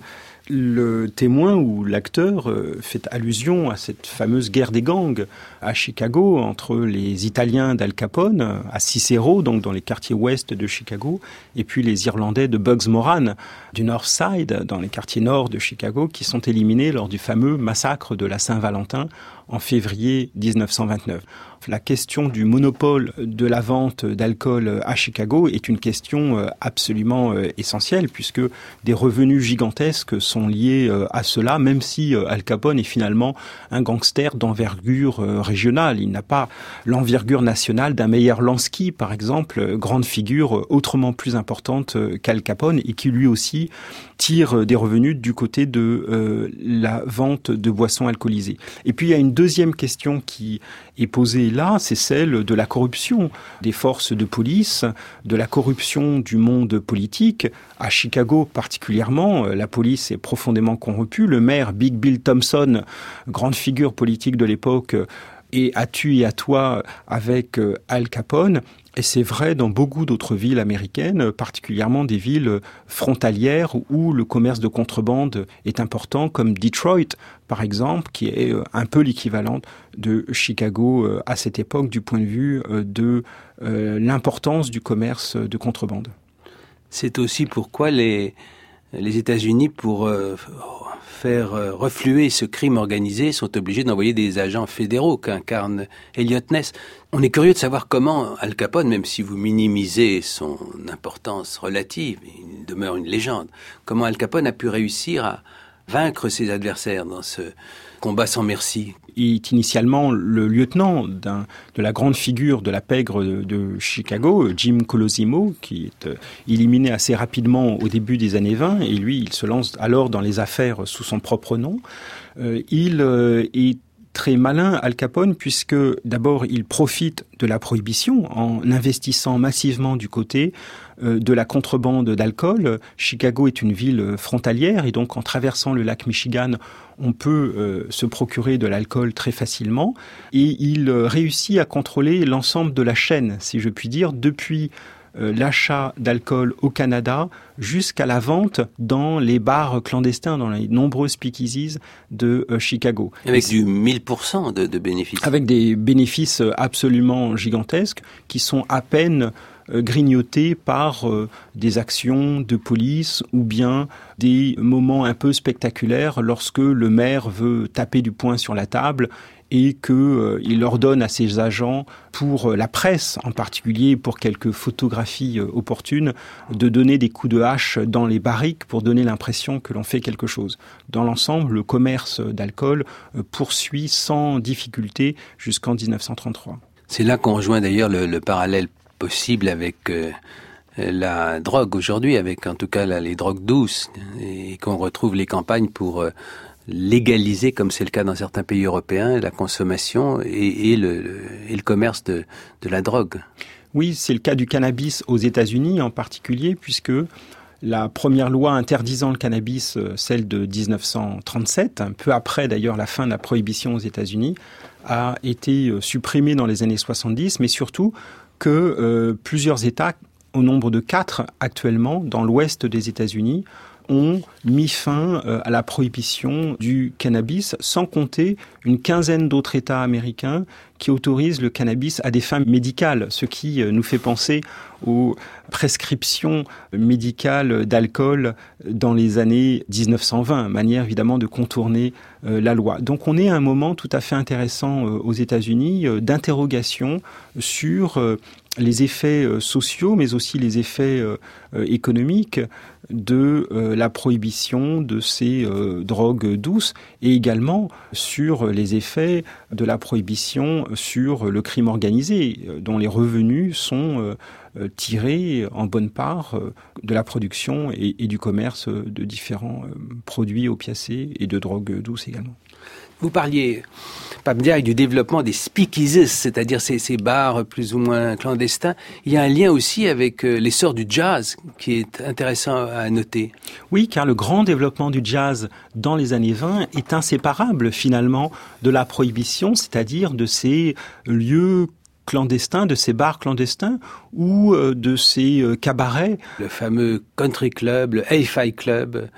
Le témoin ou l'acteur fait allusion à cette fameuse guerre des gangs à Chicago entre les Italiens d'Al Capone, à Cicero, donc dans les quartiers ouest de Chicago, et puis les Irlandais de Bugs Moran du North Side, dans les quartiers nord de Chicago, qui sont éliminés lors du fameux massacre de la Saint-Valentin en février dix-neuf cent vingt-neuf. La question du monopole de la vente d'alcool à Chicago est une question absolument essentielle, puisque des revenus gigantesques sont liés à cela, même si Al Capone est finalement un gangster d'envergure régionale. Il n'a pas l'envergure nationale d'un Meyer Lansky, par exemple, grande figure autrement plus importante qu'Al Capone, et qui lui aussi tire des revenus du côté de euh, la vente de boissons alcoolisées. Et puis il y a une deuxième question qui est posée là, c'est celle de la corruption des forces de police, de la corruption du monde politique. À Chicago particulièrement, la police est profondément corrompue. Le maire Big Bill Thompson, grande figure politique de l'époque, est à tu et à toi avec Al Capone. Et c'est vrai dans beaucoup d'autres villes américaines, particulièrement des villes frontalières où le commerce de contrebande est important, comme Detroit, par exemple, qui est un peu l'équivalent de Chicago à cette époque du point de vue de l'importance du commerce de contrebande. C'est aussi pourquoi les, les États-Unis, pour euh, faire refluer ce crime organisé, sont obligés d'envoyer des agents fédéraux qu'incarne Elliot Ness. On est curieux de savoir comment Al Capone, même si vous minimisez son importance relative, il demeure une légende, comment Al Capone a pu réussir à vaincre ses adversaires dans ce combat sans merci. Il est initialement le lieutenant d'un, de la grande figure de la pègre de, de Chicago, Jim Colosimo, qui est euh, éliminé assez rapidement au début des années vingt, et lui, il se lance alors dans les affaires sous son propre nom. Euh, il euh, est très malin, Al Capone, puisque d'abord il profite de la prohibition en investissant massivement du côté euh, de la contrebande d'alcool. Chicago est une ville frontalière et donc en traversant le lac Michigan, on peut euh, se procurer de l'alcool très facilement. Et il euh, réussit à contrôler l'ensemble de la chaîne, si je puis dire, depuis euh, l'achat d'alcool au Canada jusqu'à la vente dans les bars clandestins, dans les nombreux speakeasies de euh, Chicago. Avec du mille pour cent de, de bénéfices. Avec des bénéfices absolument gigantesques qui sont à peine euh, grignotés par euh, des actions de police ou bien des moments un peu spectaculaires lorsque le maire veut taper du poing sur la table et qu'il euh, ordonne à ses agents, pour euh, la presse en particulier, pour quelques photographies euh, opportunes, de donner des coups de hache dans les barriques pour donner l'impression que l'on fait quelque chose. Dans l'ensemble, le commerce d'alcool euh, poursuit sans difficulté jusqu'en dix-neuf cent trente-trois. C'est là qu'on rejoint d'ailleurs le, le parallèle possible avec euh, la drogue aujourd'hui, avec en tout cas là, les drogues douces, et qu'on retrouve les campagnes pour euh, légaliser, comme c'est le cas dans certains pays européens, la consommation et, et, le, le, et le commerce de, de la drogue. Oui, c'est le cas du cannabis aux États-Unis en particulier, puisque la première loi interdisant le cannabis, celle de dix-neuf cent trente-sept, un peu après d'ailleurs la fin de la prohibition aux États-Unis, a été supprimée dans les années soixante-dix, mais surtout que euh, plusieurs États, au nombre de quatre actuellement, dans l'ouest des États-Unis, ont mis fin euh, à la prohibition du cannabis, sans compter une quinzaine d'autres États américains qui autorisent le cannabis à des fins médicales, ce qui euh, nous fait penser aux prescriptions médicales d'alcool dans les années dix-neuf cent vingt, manière évidemment de contourner euh, la loi. Donc on est à un moment tout à fait intéressant euh, aux États-Unis euh, d'interrogation sur euh, les effets euh, sociaux, mais aussi les effets euh, euh, économiques de euh, la prohibition de ces euh, drogues douces, et également sur les effets de la prohibition sur le crime organisé, euh, dont les revenus sont euh, euh, tirés en bonne part euh, de la production et, et du commerce de différents euh, produits opiacés et de drogues douces également. Vous parliez, Pape Diaye, du développement des speakeasies, c'est-à-dire ces, ces bars plus ou moins clandestins. Il y a un lien aussi avec euh, l'essor du jazz qui est intéressant à noter. Oui, car le grand développement du jazz dans les années vingt est inséparable finalement de la prohibition, c'est-à-dire de ces lieux clandestins, de ces bars clandestins ou euh, de ces euh, cabarets. Le fameux country club, le Hi-Fi club,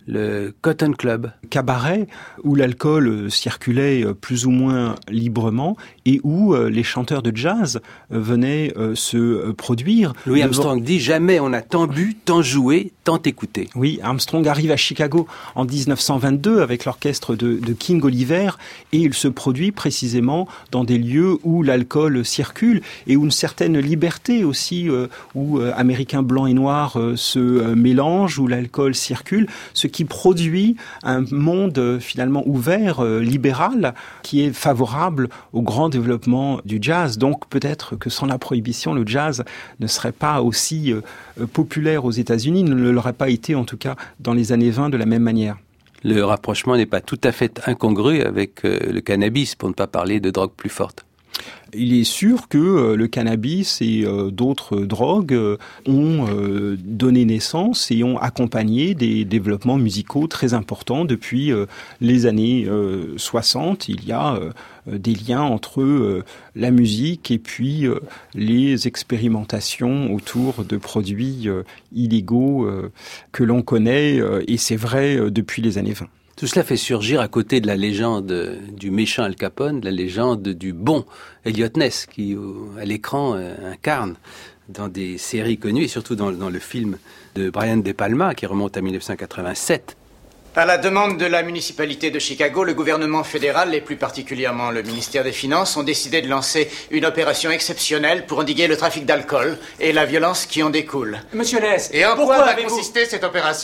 le Cotton Club. Cabaret où l'alcool circulait plus ou moins librement et où les chanteurs de jazz venaient se produire. Louis Armstrong dit « Jamais on a tant bu, tant joué, tant écouté ». Oui, Armstrong arrive à Chicago en dix-neuf cent vingt-deux avec l'orchestre de, de King Oliver et il se produit précisément dans des lieux où l'alcool circule et où une certaine liberté aussi, euh, où euh, Américains blancs et noirs euh, se euh, mélangent, où l'alcool circule, ce qui produit un monde euh, finalement ouvert, euh, libéral, qui est favorable au grand développement du jazz. Donc peut-être que sans la prohibition, le jazz ne serait pas aussi euh, populaire aux États-Unis, ne l'aurait pas été en tout cas dans les années vingt de la même manière. Le rapprochement n'est pas tout à fait incongru avec euh, le cannabis, pour ne pas parler de drogues plus fortes. Il est sûr que euh, le cannabis et euh, d'autres drogues euh, ont euh, donné naissance et ont accompagné des développements musicaux très importants depuis euh, les années euh, soixante. Il y a euh, des liens entre euh, la musique et puis euh, les expérimentations autour de produits euh, illégaux euh, que l'on connaît, euh, et c'est vrai euh, depuis les années vingt. Tout cela fait surgir à côté de la légende du méchant Al Capone, la légende du bon Elliot Ness, qui à l'écran incarne dans des séries connues et surtout dans, dans le film de Brian De Palma qui remonte à dix-neuf cent quatre-vingt-sept. À la demande de la municipalité de Chicago, le gouvernement fédéral et plus particulièrement le ministère des Finances ont décidé de lancer une opération exceptionnelle pour endiguer le trafic d'alcool et la violence qui en découle. Monsieur Ness, et en pourquoi quoi va avez-vous... consister cette opération ?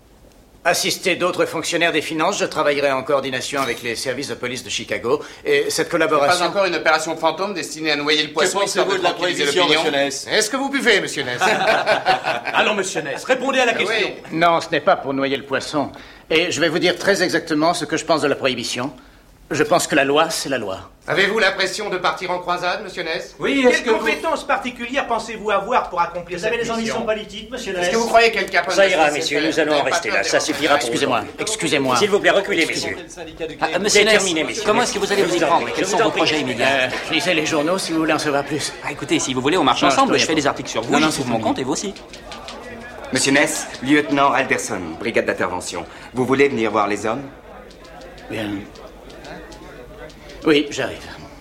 Assister d'autres fonctionnaires des finances, je travaillerai en coordination avec les services de police de Chicago. Et cette collaboration... C'est pas encore une opération fantôme destinée à noyer le poisson. Que pensez-vous de la prohibition, monsieur Ness ? Est-ce que vous buvez, monsieur Ness ? Allons, monsieur Ness, répondez à la question. Oui. Non, ce n'est pas pour noyer le poisson. Et je vais vous dire très exactement ce que je pense de la prohibition. Je pense que la loi, c'est la loi. Avez-vous l'impression de partir en croisade, monsieur Ness ? Oui, est-ce que compétences vous... particulières pensez-vous avoir pour accomplir cette mission ? Vous avez des ambitions politiques, monsieur Ness ? Est-ce que vous croyez qu'elle capable de... Ça ira, messieurs, nous allons en rester là. Ça suffira pour Excusez-moi, excusez-moi. S'il vous plaît, reculez, messieurs. Ah, monsieur Ness, terminé, messieurs. Comment est-ce que vous allez vous y prendre ? Quels sont vos projets immédiats ? euh, Lisez les journaux si vous voulez en savoir plus. Ah, écoutez, si vous voulez, on marche non, ensemble. Je, je fais des articles sur vous, non, non, je trouve mon compte et vous aussi. Monsieur Ness, lieutenant Alderson, brigade d'intervention. Vous voulez venir voir les hommes ? Bien. Oui, j'arrive.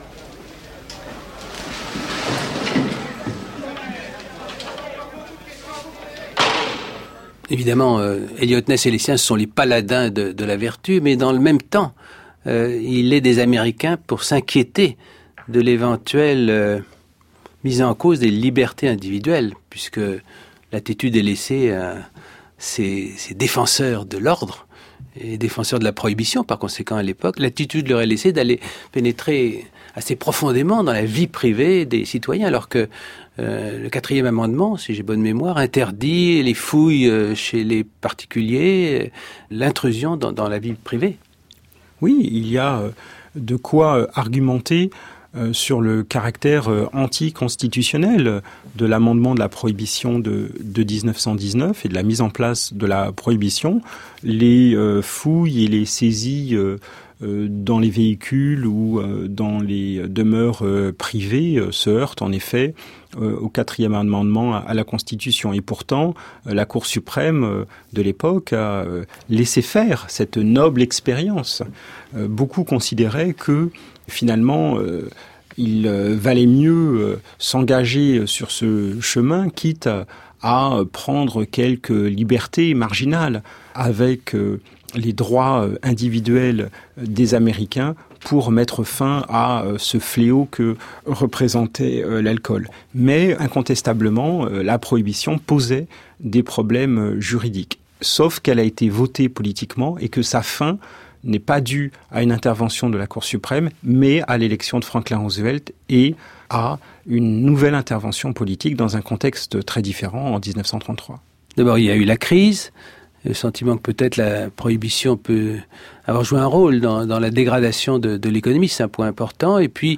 Évidemment, euh, Elliot Ness et les siens sont les paladins de, de la vertu, mais dans le même temps, euh, il est des Américains pour s'inquiéter de l'éventuelle euh, mise en cause des libertés individuelles, puisque l'attitude est laissée à ces, ces défenseurs de l'ordre et défenseurs de la prohibition, par conséquent, à l'époque. L'attitude leur est laissée d'aller pénétrer assez profondément dans la vie privée des citoyens, alors que euh, le quatrième amendement, si j'ai bonne mémoire, interdit les fouilles euh, chez les particuliers, euh, l'intrusion dans, dans la vie privée. Oui, il y a euh, de quoi euh, argumenter euh, sur le caractère euh, anticonstitutionnel de l'amendement de la prohibition de, de dix-neuf cent dix-neuf et de la mise en place de la prohibition. Les euh, fouilles et les saisies euh, euh, dans les véhicules ou euh, dans les demeures euh, privées euh, se heurtent en effet euh, au quatrième amendement à, à la Constitution. Et pourtant, euh, la Cour suprême euh, de l'époque a euh, laissé faire cette noble expérience. Euh, beaucoup considéraient que finalement, euh, il euh, valait mieux euh, s'engager sur ce chemin, quitte à, à prendre quelques libertés marginales avec euh, les droits euh, individuels des Américains pour mettre fin à euh, ce fléau que représentait euh, l'alcool. Mais incontestablement, euh, la prohibition posait des problèmes euh, juridiques, sauf qu'elle a été votée politiquement et que sa fin n'est pas due à une intervention de la Cour suprême, mais à l'élection de Franklin Roosevelt et à une nouvelle intervention politique dans un contexte très différent en dix-neuf cent trente-trois. D'abord, il y a eu la crise, le sentiment que peut-être la prohibition peut avoir joué un rôle dans, dans la dégradation de, de l'économie, c'est un point important, et puis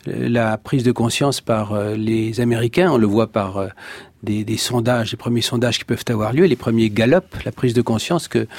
la prise de conscience par les Américains, on le voit par des, des sondages, les premiers sondages qui peuvent avoir lieu, les premiers Gallup, la prise de conscience que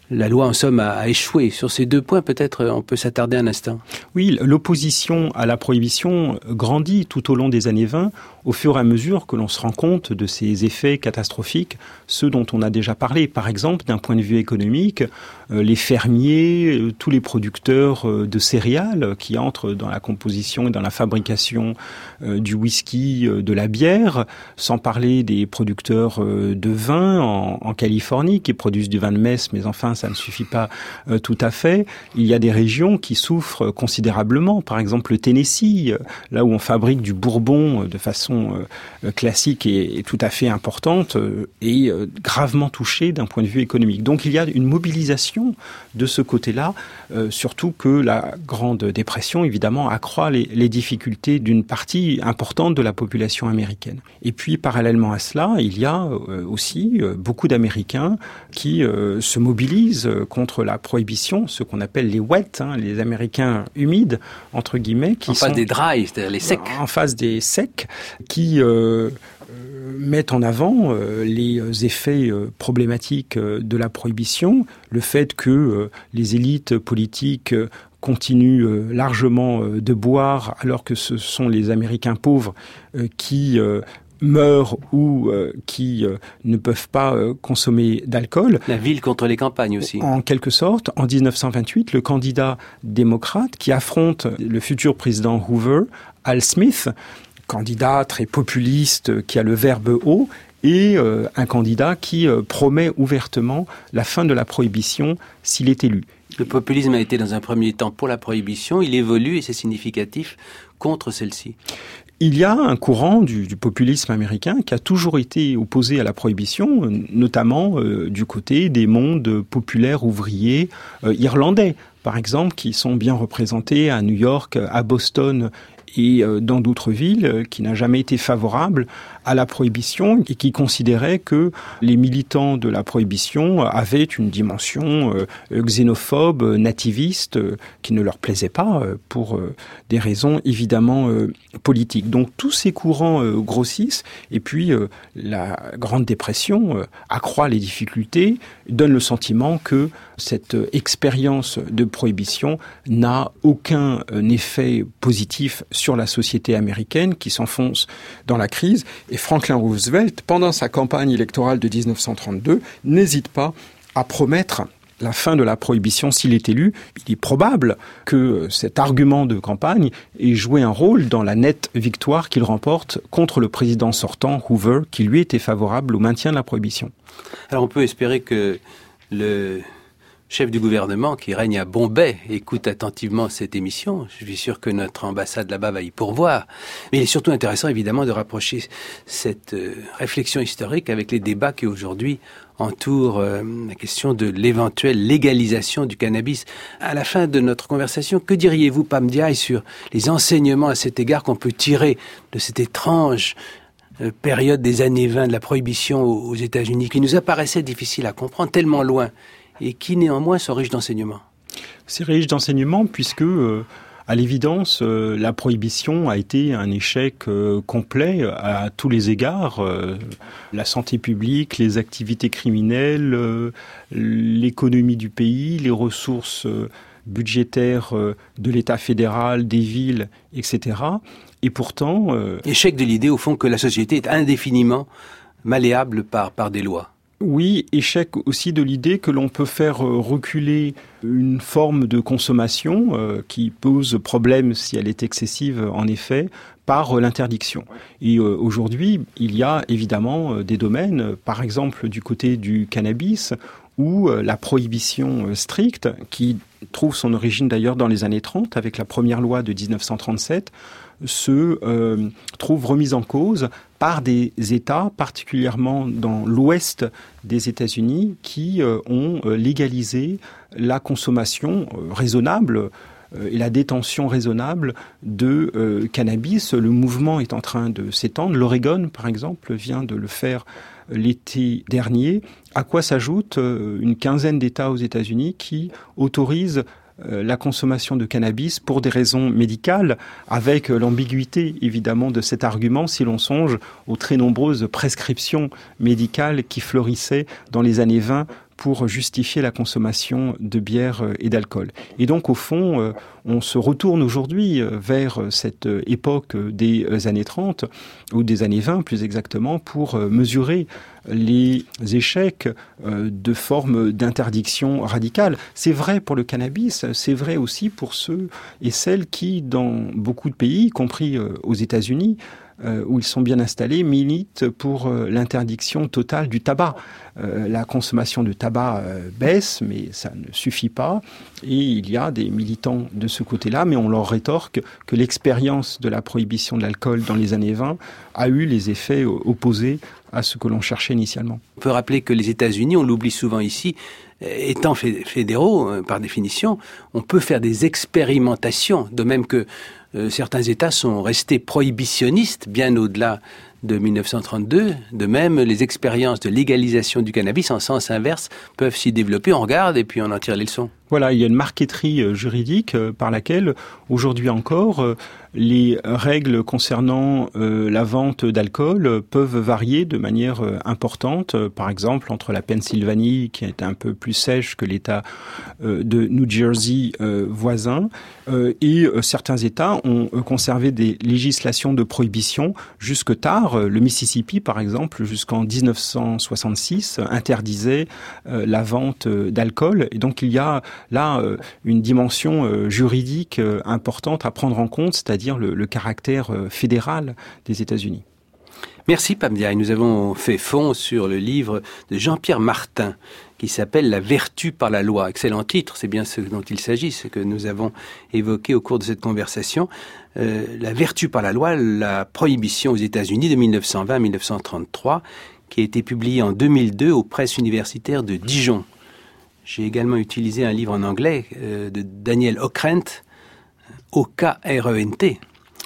la loi, en somme, a, a échoué. Sur ces deux points, peut-être, on peut s'attarder un instant. Oui, l'opposition à la prohibition grandit tout au long des années vingt, au fur et à mesure que l'on se rend compte de ses effets catastrophiques, ceux dont on a déjà parlé. Par exemple, d'un point de vue économique, euh, les fermiers, euh, tous les producteurs euh, de céréales qui entrent dans la composition et dans la fabrication euh, du whisky, euh, de la bière, sans parler des producteurs euh, de vin en, en Californie qui produisent du vin de messe, mais enfin, ça ne suffit pas euh, tout à fait. Il y a des régions qui souffrent considérablement. Par exemple, le Tennessee, euh, là où on fabrique du bourbon euh, de façon euh, classique et, et tout à fait importante, euh, est euh, gravement touché d'un point de vue économique. Donc, il y a une mobilisation de ce côté-là, euh, surtout que la Grande Dépression, évidemment, accroît les, les difficultés d'une partie importante de la population américaine. Et puis, parallèlement à cela, il y a euh, aussi euh, beaucoup d'Américains qui euh, se mobilisent contre la prohibition, ce qu'on appelle les wet, hein, les Américains humides, entre guillemets. Qui en face sont, des dry, c'est-à-dire les secs. En face des secs, qui euh, mettent en avant euh, les effets euh, problématiques euh, de la prohibition, le fait que euh, les élites politiques euh, continuent euh, largement euh, de boire, alors que ce sont les Américains pauvres euh, qui euh, meurent ou euh, qui euh, ne peuvent pas euh, consommer d'alcool. La ville contre les campagnes aussi. En quelque sorte, en dix-neuf cent vingt-huit, le candidat démocrate qui affronte le futur président Hoover, Al Smith, candidat très populiste qui a le verbe haut, et euh, un candidat qui euh, promet ouvertement la fin de la prohibition s'il est élu. Le populisme a été dans un premier temps pour la prohibition, il évolue, et c'est significatif, contre celle-ci. Il y a un courant du, du populisme américain qui a toujours été opposé à la prohibition, notamment euh, du côté des mondes populaires ouvriers euh, irlandais, par exemple, qui sont bien représentés à New York, à Boston et euh, dans d'autres villes, euh, qui n'a jamais été favorable à la prohibition et qui considéraient que les militants de la prohibition avaient une dimension euh, xénophobe, nativiste, euh, qui ne leur plaisait pas euh, pour euh, des raisons évidemment euh, politiques. Donc tous ces courants euh, grossissent et puis euh, la Grande Dépression euh, accroît les difficultés, donne le sentiment que cette euh, expérience de prohibition n'a aucun euh, effet positif sur la société américaine qui s'enfonce dans la crise. Et Franklin Roosevelt, pendant sa campagne électorale de dix-neuf cent trente-deux, n'hésite pas à promettre la fin de la prohibition s'il est élu. Il est probable que cet argument de campagne ait joué un rôle dans la nette victoire qu'il remporte contre le président sortant, Hoover, qui lui était favorable au maintien de la prohibition. Alors on peut espérer que le chef du gouvernement qui règne à Bombay écoute attentivement cette émission. Je suis sûr que notre ambassade là-bas va y pourvoir. Mais il est surtout intéressant, évidemment, de rapprocher cette euh, réflexion historique avec les débats qui, aujourd'hui, entourent euh, la question de l'éventuelle légalisation du cannabis. À la fin de notre conversation, que diriez-vous, Pam Ndiaye, sur les enseignements à cet égard qu'on peut tirer de cette étrange euh, période des années vingt de la prohibition aux, aux États-Unis, qui nous apparaissait difficile à comprendre, tellement loin, et qui néanmoins sont riches d'enseignements? C'est riche d'enseignements puisque, euh, à l'évidence, euh, la prohibition a été un échec euh, complet à tous les égards. Euh, la santé publique, les activités criminelles, euh, l'économie du pays, les ressources euh, budgétaires euh, de l'État fédéral, des villes, et cetera. Et pourtant... Euh, échec de l'idée, au fond, que la société est indéfiniment malléable par, par des lois. Oui, échec aussi de l'idée que l'on peut faire reculer une forme de consommation euh, qui pose problème si elle est excessive, en effet, par euh, l'interdiction. Et euh, aujourd'hui, il y a évidemment euh, des domaines, euh, par exemple du côté du cannabis, où euh, la prohibition euh, stricte, qui trouve son origine d'ailleurs dans les années trente, avec la première loi de dix-neuf cent trente-sept, se euh, trouve remise en cause par des États, particulièrement dans l'ouest des États-Unis, qui euh, ont euh, légalisé la consommation euh, raisonnable euh, et la détention raisonnable de euh, cannabis. Le mouvement est en train de s'étendre. L'Oregon, par exemple, vient de le faire l'été dernier, à quoi s'ajoute euh, une quinzaine d'États aux États-Unis qui autorisent la consommation de cannabis pour des raisons médicales, avec l'ambiguïté évidemment de cet argument si l'on songe aux très nombreuses prescriptions médicales qui fleurissaient dans les années vingt pour justifier la consommation de bière et d'alcool. Et donc, au fond, on se retourne aujourd'hui vers cette époque des années trente, ou des années vingt plus exactement, pour mesurer les échecs de formes d'interdiction radicale. C'est vrai pour le cannabis, c'est vrai aussi pour ceux et celles qui, dans beaucoup de pays, y compris aux États-Unis, Euh, où ils sont bien installés, militent pour euh, l'interdiction totale du tabac. Euh, la consommation de tabac euh, baisse, mais ça ne suffit pas. Et il y a des militants de ce côté-là, mais on leur rétorque que l'expérience de la prohibition de l'alcool dans les années vingt a eu les effets euh, opposés à ce que l'on cherchait initialement. On peut rappeler que les États-Unis, on l'oublie souvent ici, étant fédéraux, par définition, on peut faire des expérimentations, de même que euh, certains États sont restés prohibitionnistes bien au-delà de mille neuf cent trente-deux. De même, les expériences de légalisation du cannabis en sens inverse peuvent s'y développer. On regarde et puis on en tire les leçons. Voilà, il y a une marqueterie juridique par laquelle, aujourd'hui encore, les règles concernant euh, la vente d'alcool peuvent varier de manière euh, importante. Par exemple, entre la Pennsylvanie, qui est un peu plus sèche que l'État euh, de New Jersey euh, voisin, euh, et euh, certains États ont euh, conservé des législations de prohibition jusque tard. Le Mississippi, par exemple, jusqu'en dix-neuf cent soixante-six, interdisait euh, la vente euh, d'alcool. Et donc, il y a là euh, une dimension euh, juridique euh, importante à prendre en compte, c'est-à-dire le, le caractère euh, fédéral des États-Unis. Merci Pam Ndiaye. Nous avons fait fond sur le livre de Jean-Pierre Martin qui s'appelle « La vertu par la loi ». Excellent titre, c'est bien ce dont il s'agit, ce que nous avons évoqué au cours de cette conversation. Euh, la vertu par la loi, la prohibition aux États-Unis de mille neuf cent vingt à mille neuf cent trente-trois, qui a été publiée en deux mille deux aux presses universitaires de Dijon. J'ai également utilisé un livre en anglais euh, de Daniel Ockrent, O K R E N T,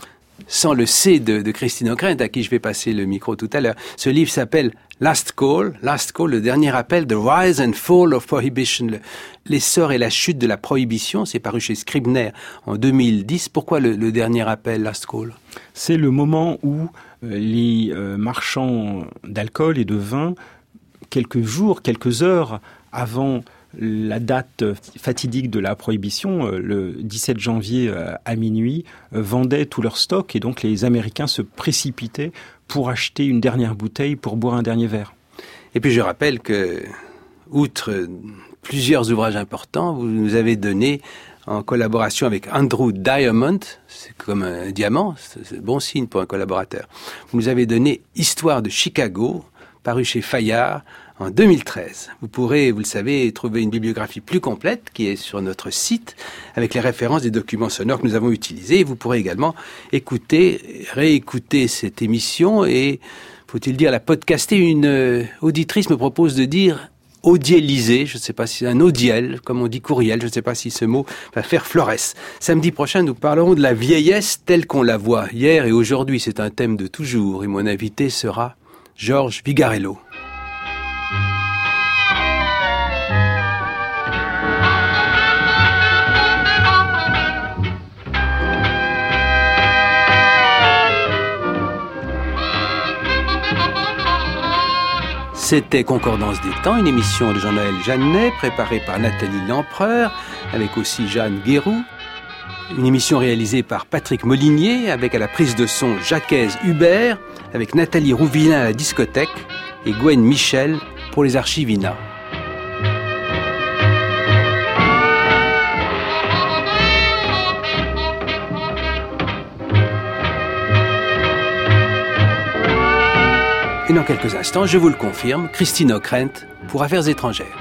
sans le C de, de Christine Ockrent, à qui je vais passer le micro tout à l'heure. Ce livre s'appelle Last Call, Last Call, le dernier appel, The Rise and Fall of Prohibition, le, l'essor et la chute de la prohibition. C'est paru chez Scribner en deux mille dix. Pourquoi le, le dernier appel, Last Call? C'est le moment où euh, les euh, marchands d'alcool et de vin, quelques jours, quelques heures avant la date fatidique de la prohibition, le dix-sept janvier à minuit, vendaient tout leur stock et donc les Américains se précipitaient pour acheter une dernière bouteille, pour boire un dernier verre. Et puis je rappelle que, outre plusieurs ouvrages importants, vous nous avez donné, en collaboration avec Andrew Diamond, c'est comme un diamant, c'est bon signe pour un collaborateur, vous nous avez donné Histoire de Chicago, paru chez Fayard, en deux mille treize. Vous pourrez, vous le savez, trouver une bibliographie plus complète qui est sur notre site avec les références des documents sonores que nous avons utilisés. Et vous pourrez également écouter, réécouter cette émission et, faut-il dire, la podcaster. Une euh, auditrice me propose de dire audialiser, je ne sais pas si c'est un audiel, comme on dit courriel, je ne sais pas si ce mot va faire florès. Samedi prochain, nous parlerons de la vieillesse telle qu'on la voit hier et aujourd'hui. C'est un thème de toujours et mon invité sera Georges Vigarello. C'était Concordance des temps, une émission de Jean-Noël Jeannet, préparée par Nathalie Lempereur, avec aussi Jeanne Guéroux. Une émission réalisée par Patrick Molinier, avec à la prise de son Jacques Hubert, avec Nathalie Rouvillain à la discothèque et Gwen Michel pour les archives I N A. Et dans quelques instants, je vous le confirme, Christine Ockrent pour Affaires étrangères.